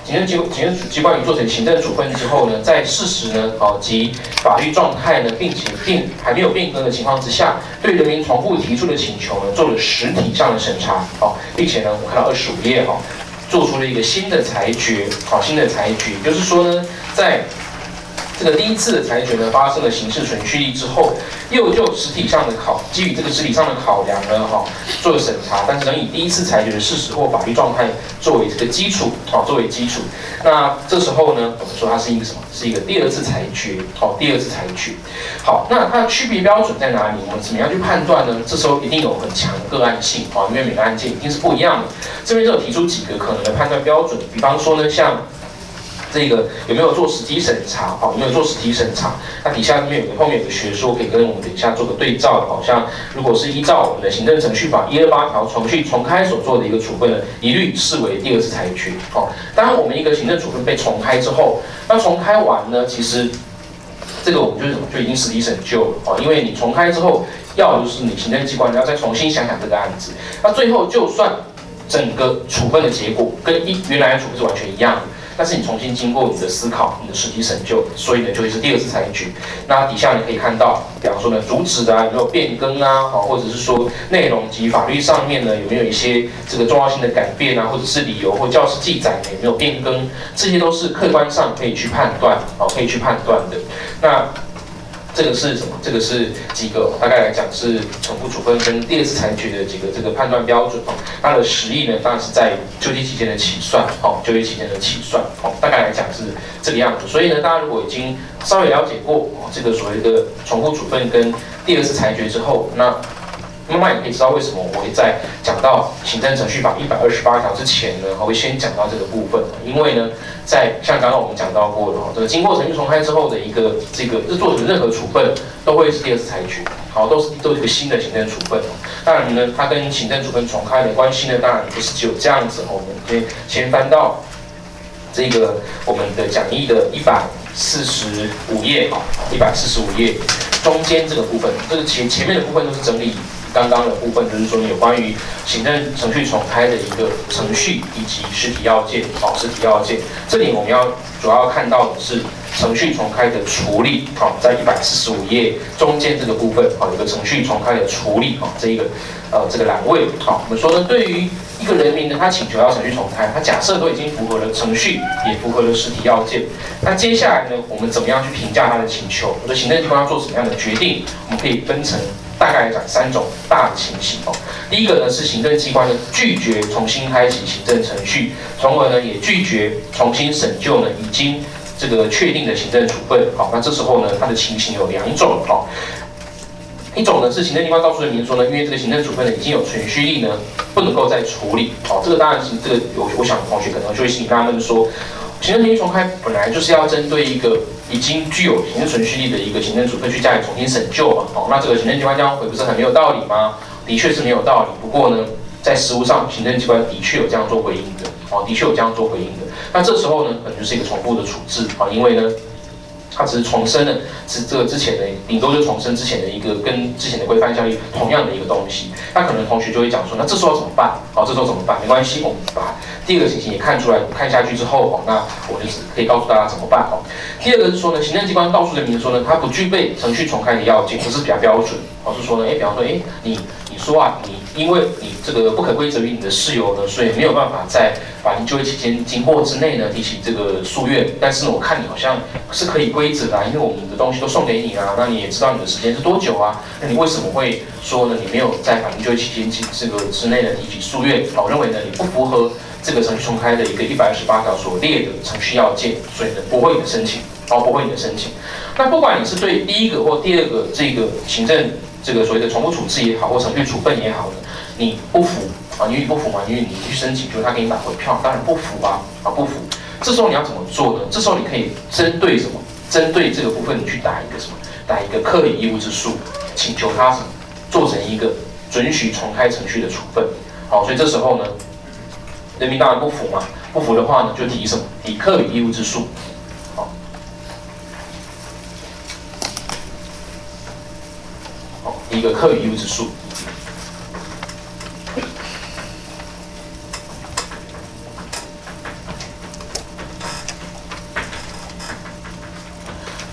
S1: 行政机行政机关已做成行政处分之后呢，在事实呢，哦及法律状态呢，并且并还没有变更的情况之下，对人民重复提出的请求呢，做了实体上的审查，哦，并且呢，我看到二十五页哈，做出了一个新的裁决，好，新的裁决，就是说呢，在这个第一次的裁决呢，发生了刑事存续力之后，又就实体上的考，基于这个实体上的考量呢，哈、哦，做了审查，但是仍以第一次裁决的事实或法律状态作为这个基础，好、哦，作为基础。那这时候呢，我们说它是一个什么？是一个第二次裁决，好、哦，第二次裁决。好，那它的区别标准在哪里？我们怎么样去判断呢？这时候一定有很强的个案性，好、哦，因为每个案件一定是不一样的。这边就有提出几个可能的判断标准，比方说呢，像这个有没有做实体审查？好，有没有做实体审查？那底下面有个后面有个学说，可以跟我们等一下做个对照。好像如果是依照我们的行政程序法一二八条重续重开所做的一个处分呢，一律视为第二次裁决。好，当我们一个行政处分被重开之后，那重开完呢，其实这个我们就是什么，就已经实体审究了。哦，因为你重开之后，要的就是你行政机关要再重新想想这个案子。那最后就算整个处分的结果跟一原来的处分是完全一样的。但是你重新经过你的思考，你的实体审究，所以呢就会是第二次裁决。那底下你可以看到，比方说呢主旨的啊有没有变更啊，或者是说内容及法律上面呢有没有一些这个重要性的改变啊，或者是理由或教师记载有没有变更，这些都是客观上可以去判断，哦可以去判断的。那这个是什么？这个是几个大概来讲是重复处分跟第二次裁决的几个这个判断标准哦。它的实益呢，当然是在于就业期间的起算哦，就业期间的起算哦，大概来讲是这个样子。所以呢，大家如果已经稍微了解过哦这个所谓的重复处分跟第二次裁决之后，那慢慢也可以知道为什么我会在讲到行政程序法一百二十八条之前呢，我会先讲到这个部分，因为呢，在像刚刚我们讲到过的，这个经过程序重开之后的一个这个做成任何处分，都会是第二次裁决，好，都是都是一个新的行政处分。当然呢，它跟行政处分重开的关系呢，当然不是只有这样子，我们可以先翻到这个我们的讲义的一百四十五页，好，一百四十五页中间这个部分，这个前前面的部分都是整理。刚刚的部分就是说，有关于行政程序重开的一个程序以及实体要件，好，实体要件。这里我们要主要看到的是程序重开的处理，好，在一百四十五页中间这个部分，好，有个程序重开的处理，好，这一个呃这个栏位，好，我们说呢，对于一个人民呢，他请求要程序重开，他假设都已经符合了程序，也符合了实体要件，那接下来呢，我们怎么样去评价他的请求？或者行政机关要做什么样的决定？我们可以分成。大概来讲三种大的情形哦。第一个呢是行政机关呢拒绝重新开启行政程序，从而呢也拒绝重新审究呢已经这个确定的行政处分。好，那这时候呢它的情形有两种哦。一种呢是行政机关告诉人民说呢，因为这个行政处分呢已经有存续力呢，不能够再处理。好，这个当然是这个我我想同学可能就会心里纳闷说。行政程序重开本来就是要针对一个已经具有行政存续力的一个行政处分去加以重新审究嘛，哦，那这个行政机关这样回不是很没有道理吗？的确是没有道理。不过呢，在实务上，行政机关的确有这样做回应的，哦，的确有这样做回应的。那这时候呢，可能就是一个重复的处置啊，因为呢，它只是重申了是这个之前的，顶多就重申之前的一个跟之前的规范效力同样的一个东西。那可能同学就会讲说，那这时候怎么办？好，这时候怎么办？没关系，我们把第二个情形也看出来，看下去之后，哦，那我就是可以告诉大家怎么办哦。第二个是说呢，行政机关告诉人民说呢，它不具备程序重开的要件，这是比较标准。哦，是说呢，哎，比方说，哎，你你说啊，你因为你这个不可归责于你的事由呢，所以没有办法在法定就业期间经过之内呢提起这个诉愿。但是呢，我看你好像是可以归责的啊，因为我们的东西都送给你啊，那你也知道你的时间是多久啊？那你为什么会说呢？你没有在法定就业期间这个之内呢提起诉愿？我认为呢，你不符合这个程序重开的一个一百二十八条所列的程序要件，所以呢驳回你的申请，哦，驳回你的申请。那不管你是对第一个或第二个这个行政这个所谓的重复处置也好，或程序处分也好呢，你不服啊，因为你不服嘛，因为你去申请，就是他给你打回票，当然不服啊，啊不服。这时候你要怎么做呢？这时候你可以针对什么？针对这个部分，你去打一个什么？打一个课以义务之诉，请求他什么？做成一个准许重开程序的处分。好，所以这时候呢，人民当然不服嘛，不服的话呢，就提什么？提课以义务之诉。好，好，一个课以义务之诉。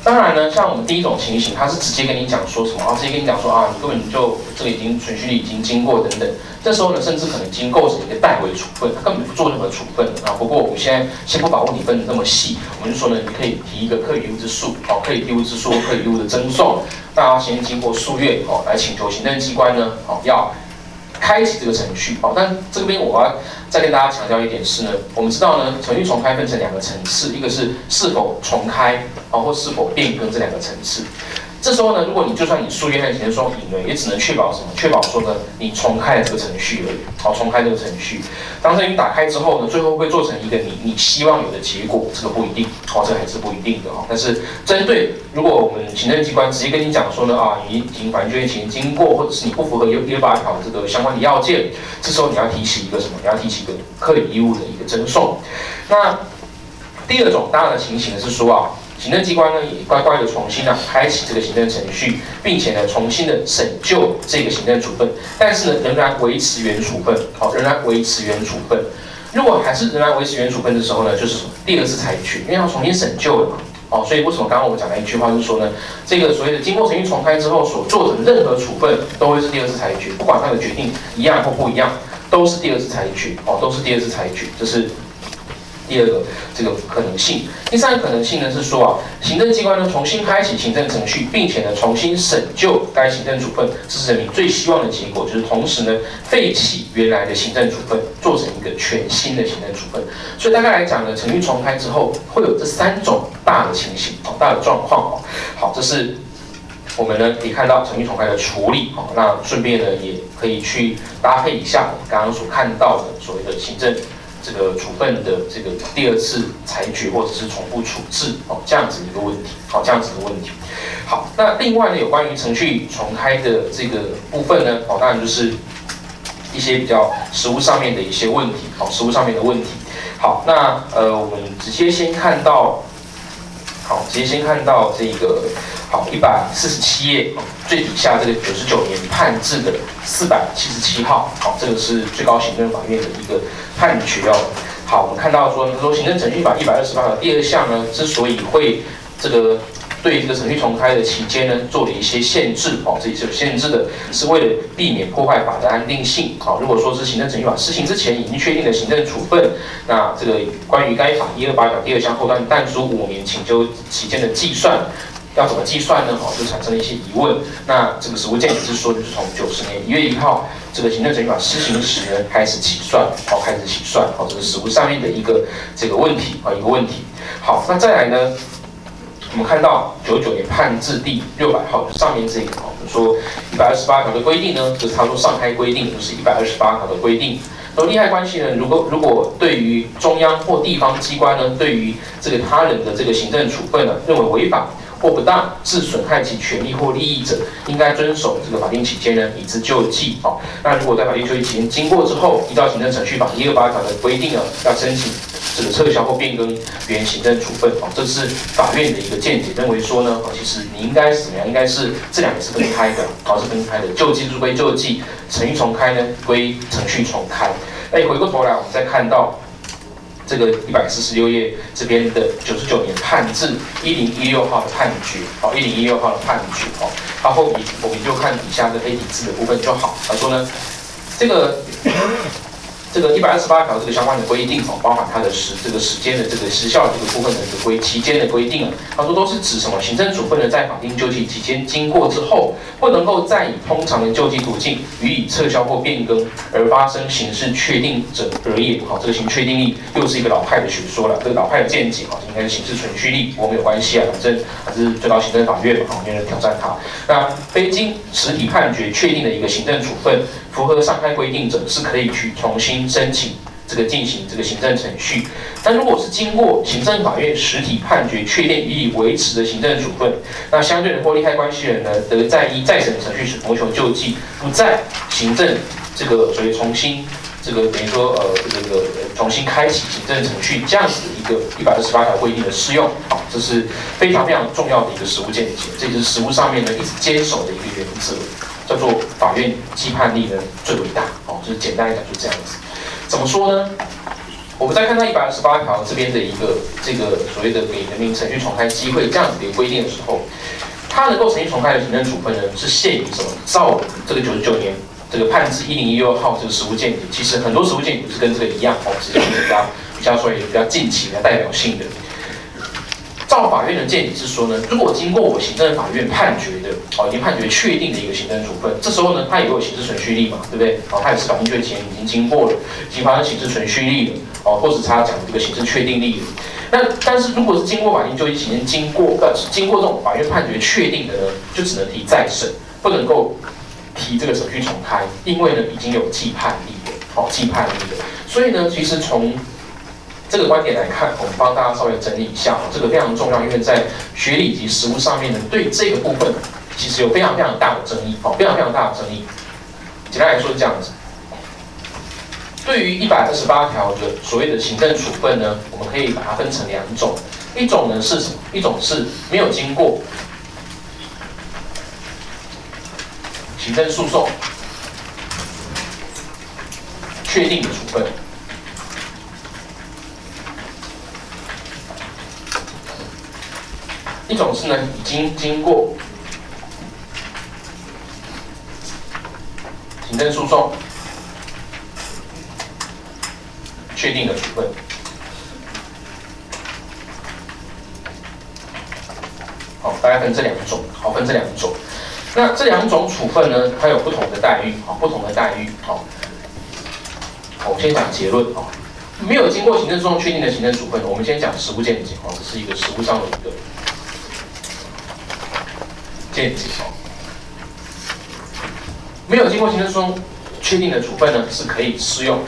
S1: 当然呢，像我们第一种情形，他是直接跟你讲说什么啊，直接跟你讲说啊，你根本就这个已经存续率已经经过等等。这时候呢，甚至可能已经构成一个代为处分，他根本不做任何处分啊。不过我们现在先不把问题分得那么细，我们就说呢，你可以提一个课余义务之诉，哦，课余义务之诉，课余义务的增送，那要先经过诉愿哦，来请求行政机关呢，哦要开启这个程序。哦，但这边我要再跟大家强调一点是呢，我们知道呢，程序重开分成两个层次，一个是是否重开啊，或是否变更这两个层次。这时候呢，如果你就算你诉愿和行政双赢了，也只能确保什么？确保说呢，你重开了这个程序而已。好，重开这个程序，当程序打开之后呢，最后会不会做成一个你你希望有的结果？这个不一定，哦，这个还是不一定的哦。但是针对如果我们行政机关直接跟你讲说呢，啊，你已经法院就业期间经过，或者是你不符合一二八条这个相关的要件，这时候你要提起一个什么？你要提起一个课余义务的一个增送。那第二种当然的情形是说啊。行政机关呢也乖乖的重新啊开启这个行政程序，并且呢重新的审究这个行政处分，但是呢仍然维持原处分，好，仍然维持原处分。如果还是仍然维持原处分的时候呢，就是什么第二次裁决，因为要重新审究了嘛，哦，所以为什么刚刚我们讲的一句话就是说呢，这个所谓的经过程序重开之后所做的任何处分都会是第二次裁决，不管他的决定一样或不一样，都是第二次裁决，哦，都是第二次裁决，这是。第二个这个可能性，第三个可能性呢是说啊，行政机关呢重新开启行政程序，并且呢重新审究该行政处分，这是人民最希望的结果，就是同时呢废弃原来的行政处分，做成一个全新的行政处分。所以大概来讲呢，程序重开之后会有这三种大的情形，哦，大的状况哦。好，这是我们呢可以看到程序重开的处理，哦，那顺便呢也可以去搭配一下刚刚所看到的所谓的行政。这个处分的这个第二次裁决或者是重复处置哦，这样子一个问题，好，这样子的问题。好，那另外呢，有关于程序重开的这个部分呢，哦，当然就是一些比较实务上面的一些问题，好，实务上面的问题。好，那呃，我们直接先看到，好，直接先看到这个好一百四十七页最底下这个九十九年判字的四百七十七号，好，这个是最高行政法院的一个判决哦。好，我们看到说，说行政程序法一百二十八条第二项呢，之所以会这个对这个程序重开的期间呢，做了一些限制，哦，这也是有限制的，是为了避免破坏法的安定性。好，如果说是行政程序法施行之前已经确定的行政处分，那这个关于该法一二八条第二项后段但书五年请求期间的计算。要怎么计算呢？哦，就产生了一些疑问。那这个实务见解是说，就是从九十年一月一号这个行政程序法施行时呢开始起算，好，开始起算，好，这是实务上面的一个这个问题啊，一个问题。好，那再来呢，我们看到九十九年判字第六百号，就上面这个，哦，说一百二十八条的规定呢，就是他说上开规定，就是一百二十八条的规定。那利害关系人，如果如果对于中央或地方机关呢，对于这个他人的这个行政处分呢，认为违法。或不当致损害其权利或利益者，应该遵守这个法定期间呢，以资救济。好，那如果在法定救济期间经过之后，依照行政程序法一二八条的规定呢，要申请这个撤销或变更原行政处分。好，这是法院的一个见解，认为说呢，其实你应该是怎么样？应该是这两个是分开的，好，是分开的。救济是归救济，程序重开呢归程序重开。哎，回过头来，我们再看到。这个一百四十六页这边的九十九年判字一零一六号的判决，好，一零一六号的判决，好，它后面我们就看底下的黑体字的部分就好。他说呢，这个这个一百二十八条这个相关的规定，哦，包含它的时这个时间的这个时效这个部分的这个规期间的规定啊，他说都是指什么？行政处分呢，在法定救济期间经过之后，不能够再以通常的救济途径予以撤销或变更而发生刑事确定者而言。好，这个刑事确定力又是一个老派的学说了，这个老派的见解啊，应该是刑事存续力，不过没有关系啊，反正还是最高行政法院嘛，没有人挑战它。那非经实体判决确定的一个行政处分，符合上开规定者，是可以去重新申请这个进行这个行政程序。但如果是经过行政法院实体判决确定予以维持的行政处分，那相对人或利害关系人呢，得在依再审程序时谋求救济，不在行政这个所谓重新这个等于说呃这个重新开启行政程序这样子的一个一百二十八条规定的适用。好，这是非常非常重要的一个实务见解，这就是实务上面呢一直坚守的一个原则。叫做法院既判力呢最伟大，哦，就是简单来讲就这样子。怎么说呢？ 我们再看到一百二十八条这边的一个这个所谓的给人民程序重开机会这样子的一个规定的时候，它能够程序重开的行政处分呢，是限于什么？照这个九十九年这个判字一零一六号这个实务见解，其实很多实务见解是跟这个一样哦，只是比较比较说也比较近期、比较代表性的。照法院的见解是说呢，如果经过我行政法院判决的，哦，已经判决确定的一个行政处分，这时候呢，它也有刑事存续力嘛，对不对？哦，它也是法定确前已经经过了，已经发生刑事存续力了，哦，或者他讲的这个刑事确定力了。那但是如果是经过法定救济期间，经过呃经过这种法院判决确定的呢，就只能提再审，不能够提这个程序重开，因为呢已经有既判力了，哦，既判力了。所以呢，其实从这个观点来看，我们帮大家稍微整理一下，这个非常重要，因为在学理及实务上面呢，对这个部分其实有非常非常大的争议，哦，非常非常大的争议。简单来说是这样子。对于一百二十八条的所谓的行政处分呢，我们可以把它分成两种，一种呢是什么？一种是没有经过行政诉讼确定的处分。一种是呢，已经经过行政诉讼确定的处分。好，大概分这两种，好，分这两种。那这两种处分呢，它有不同的待遇，好，不同的待遇，好。好，我们先讲结论，好，没有经过行政诉讼确定的行政处分，我们先讲实务见解，好，这是一个实务上的一个见解，哦，没有经过行政诉讼确定的处分呢，是可以适用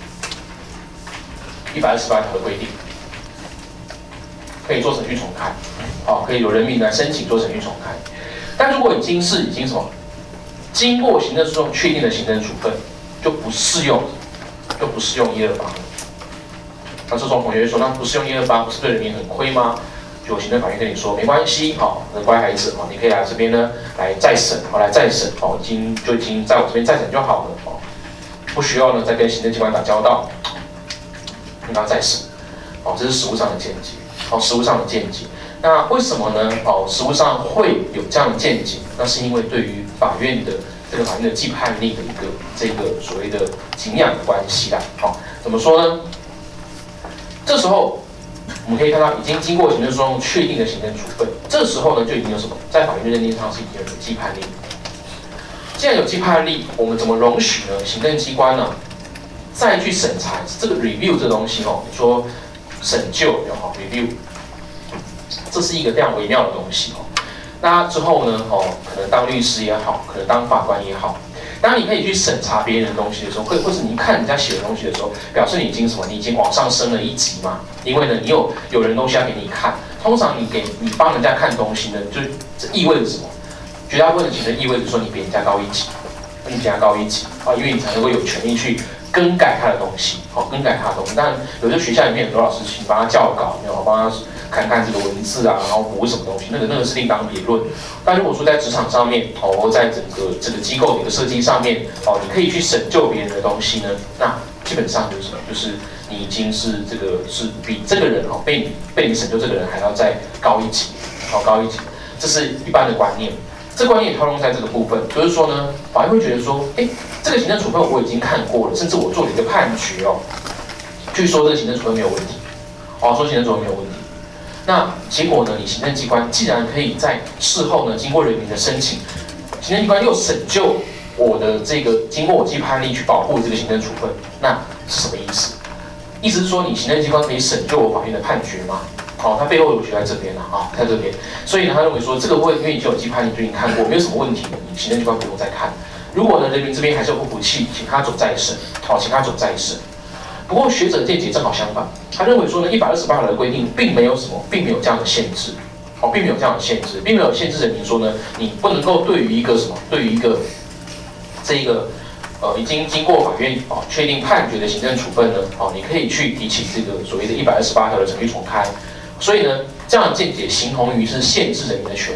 S1: 一百二十八条的规定，可以做程序重开，好，可以由人民来申请做程序重开。但如果已经是已经什么经过行政诉讼确定的行政处分，就不适用，就不适用一二八了。那这种同学就说，那不适用一二八，不是对人民很亏吗？就行政法院跟你说没关系，好，那乖孩子，好，你可以来这边呢来再审，好，来再审，好，已经就已经在我这边再审就好了，哦，不需要呢再跟行政机关打交道，你要再审，哦，这是实务上的见解，哦，实务上的见解。那为什么呢？哦，实务上会有这样的见解，那是因为对于法院的这个法院的既判力的一个这个所谓的景仰的关系啦，好，怎么说呢？这时候我们可以看到，已经经过行政诉讼确定的行政处分，这时候呢就已经有什么，在法院的认定上是已经有既判力。既然有既判力，我们怎么容许呢？行政机关呢再去审查这个 review 这东西哦，你说审究也好 review， 这是一个非常微妙的东西哦。那之后呢，哦，可能当律师也好，可能当法官也好。当你可以去审查别人的东西的时候，或或是你看人家写的东西的时候，表示你已经什么？你已经往上升了一级嘛。因为呢，你有有人东西要给你看。通常你给你帮人家看东西呢，就这意味着什么？绝大部分的情况意味着说你比人家高一级，你比人家高一级啊，因为你才能够有权利去更改他的东西，好，更改他的东西。当然，有些学校里面很多老师请帮他校稿，没有帮他看看这个文字啊，然后补什么东西，那个那个是另当别论。但如果说在职场上面，哦，或在整个这个机构的一个设计上面，哦，你可以去审究别人的东西呢，那基本上就是什么？就是你已经是这个是比这个人哦被你被你审究这个人还要再高一级，好，高一级，这是一般的观念。这观念也套用在这个部分，就是说呢，法院会觉得说，哎，这个行政处分我已经看过了，甚至我做了一个判决哦，据说这个行政处分没有问题，哦，说行政处分没有问题。那结果呢？你行政机关既然可以在事后呢，经过人民的申请，行政机关又审究我的这个经过我既判力去保护这个行政处分，那是什么意思？意思是说，你行政机关可以审究我法院的判决吗？好，它背后有学在这边了啊，在这边。所以呢，他认为说这个会因为已经有既判力，就已经看过，没有什么问题的，你行政机关不用再看。如果呢，人民这边还是有不服气，请他走再审，好，请他走再审。不过学者见解正好相反，他认为说呢，一百二十八条的规定并没有什么，并没有这样的限制，好，并没有这样的限制，并没有限制人民说呢，你不能够对于一个什么，对于一个这一个呃已经经过法院哦确定判决的行政处分呢，哦，你可以去提起这个所谓的一百二十八条的程序重开。所以呢，这样的见解形同于是限制人民的权利。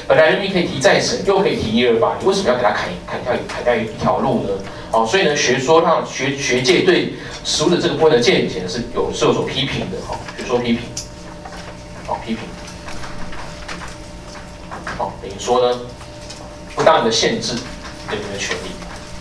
S1: 本来人民可以提再审，又可以提一二八，你为什么要给他砍砍掉砍掉一条路呢？哦，所以呢，学说让学学界对实务的这个部分的见解是有是有所批评的，哈、哦，学说批评，好、哦、批评，好、哦，等于说呢，不当的限制人民的权利。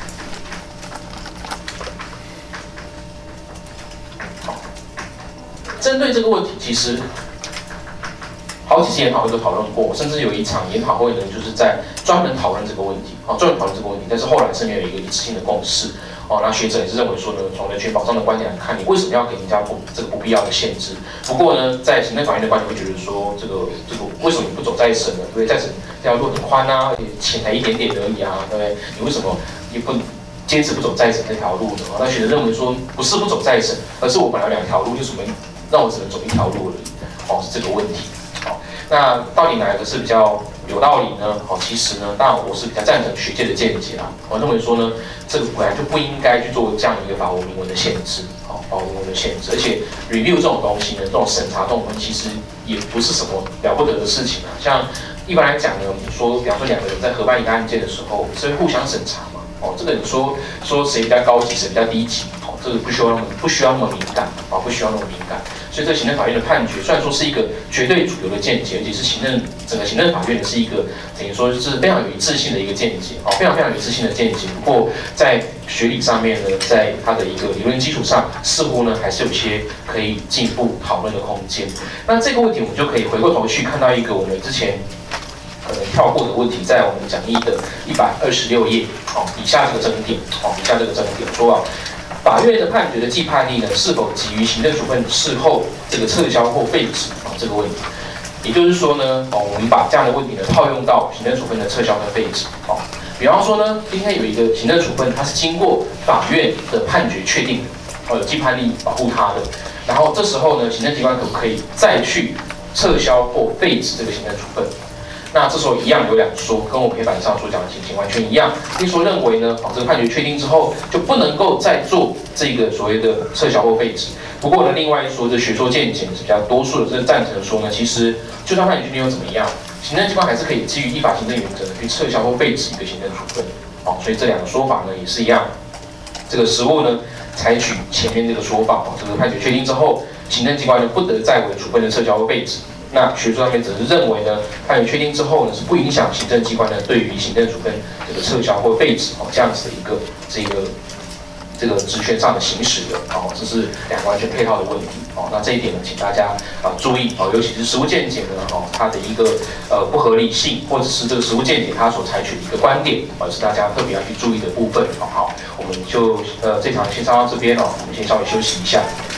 S1: 好，针对这个问题，其实好几次研讨会都讨论过，甚至有一场研讨会呢，就是在专门讨论这个问题，哦，专门讨论这个问题。但是后来是没有一个一致性的共识，哦，那学者也是认为说呢，从人权保障的观点来看，你为什么要给人家不这个不必要的限制？不过呢，在行政法院的观点会觉得说，这个这个为什么你不走再审呢？对不对？再审这条路很宽啊，而且浅才一点点而已啊，对不对？你为什么也不坚持不走再审这条路呢？那学者认为说，不是不走再审，而是我本来有两条路，就是我们让我只能走一条路而已，哦，是这个问题。那到底哪一个是比较有道理呢？哦，其实呢，当然我是比较赞成学界的见解啦。我认为说呢，这个本来就不应该去做这样一个法无明文的限制，哦，法无明文的限制。而且 review 这种东西呢，这种审查这种东西，其实也不是什么了不得的事情啊。像一般来讲呢，你说，比方说两个人在合办一个案件的时候，是会互相审查嘛？哦，这个你说说谁比较高级，谁比较低级，哦，这个不需要那么不需要那么敏感啊，不需要那么敏感。所以这行政法院的判决虽然说是一个绝对主流的见解，而且是行政整个行政法院的是一个等于说是非常有一致性的一个见解，哦，非常非常有一致性的见解。不过在学理上面呢，在它的一个理论基础上，似乎呢还是有一些可以进一步讨论的空间。那这个问题我们就可以回过头去看到一个我们之前可能跳过的问题，在我们讲义的一百二十六页，哦，以下这个争点，哦，以下这个争点说啊。法院的判决的既判力呢，是否给予行政处分事后这个撤销或废止啊这个问题？也就是说呢，哦，我们把这样的问题呢套用到行政处分的撤销和废止。哦，比方说呢，今天有一个行政处分，它是经过法院的判决确定的，哦，有既判力保护它的，然后这时候呢，行政机关可不可以再去撤销或废止这个行政处分？那这时候一样有两说，跟我们黑板上所讲的情形完全一样。一说认为呢，哦，这个判决确定之后就不能够再做这个所谓的撤销或废止。不过呢，另外一说这学说见解是比较多数的这个赞成说呢，其实就算判决确定又怎么样，行政机关还是可以基于依法行政原则去撤销或废止一个行政处分。哦，所以这两个说法呢也是一样。这个实务呢采取前面这个说法，哦，这个判决确定之后，行政机关呢不得再为处分的撤销或废止。那学术上面只是认为呢，判决确定之后呢，是不影响行政机关呢对于行政处分这个撤销或废止哦这样子的一个这个这个职权上的行使的哦，这是两个完全配套的问题哦。那这一点呢，请大家啊注意哦，尤其是实务见解呢哦，它的一个呃不合理性，或者是这个实务见解它所采取的一个观点，哦是大家特别要去注意的部分。好，我们就呃这场先上到这边哦，我们先稍微休息一下。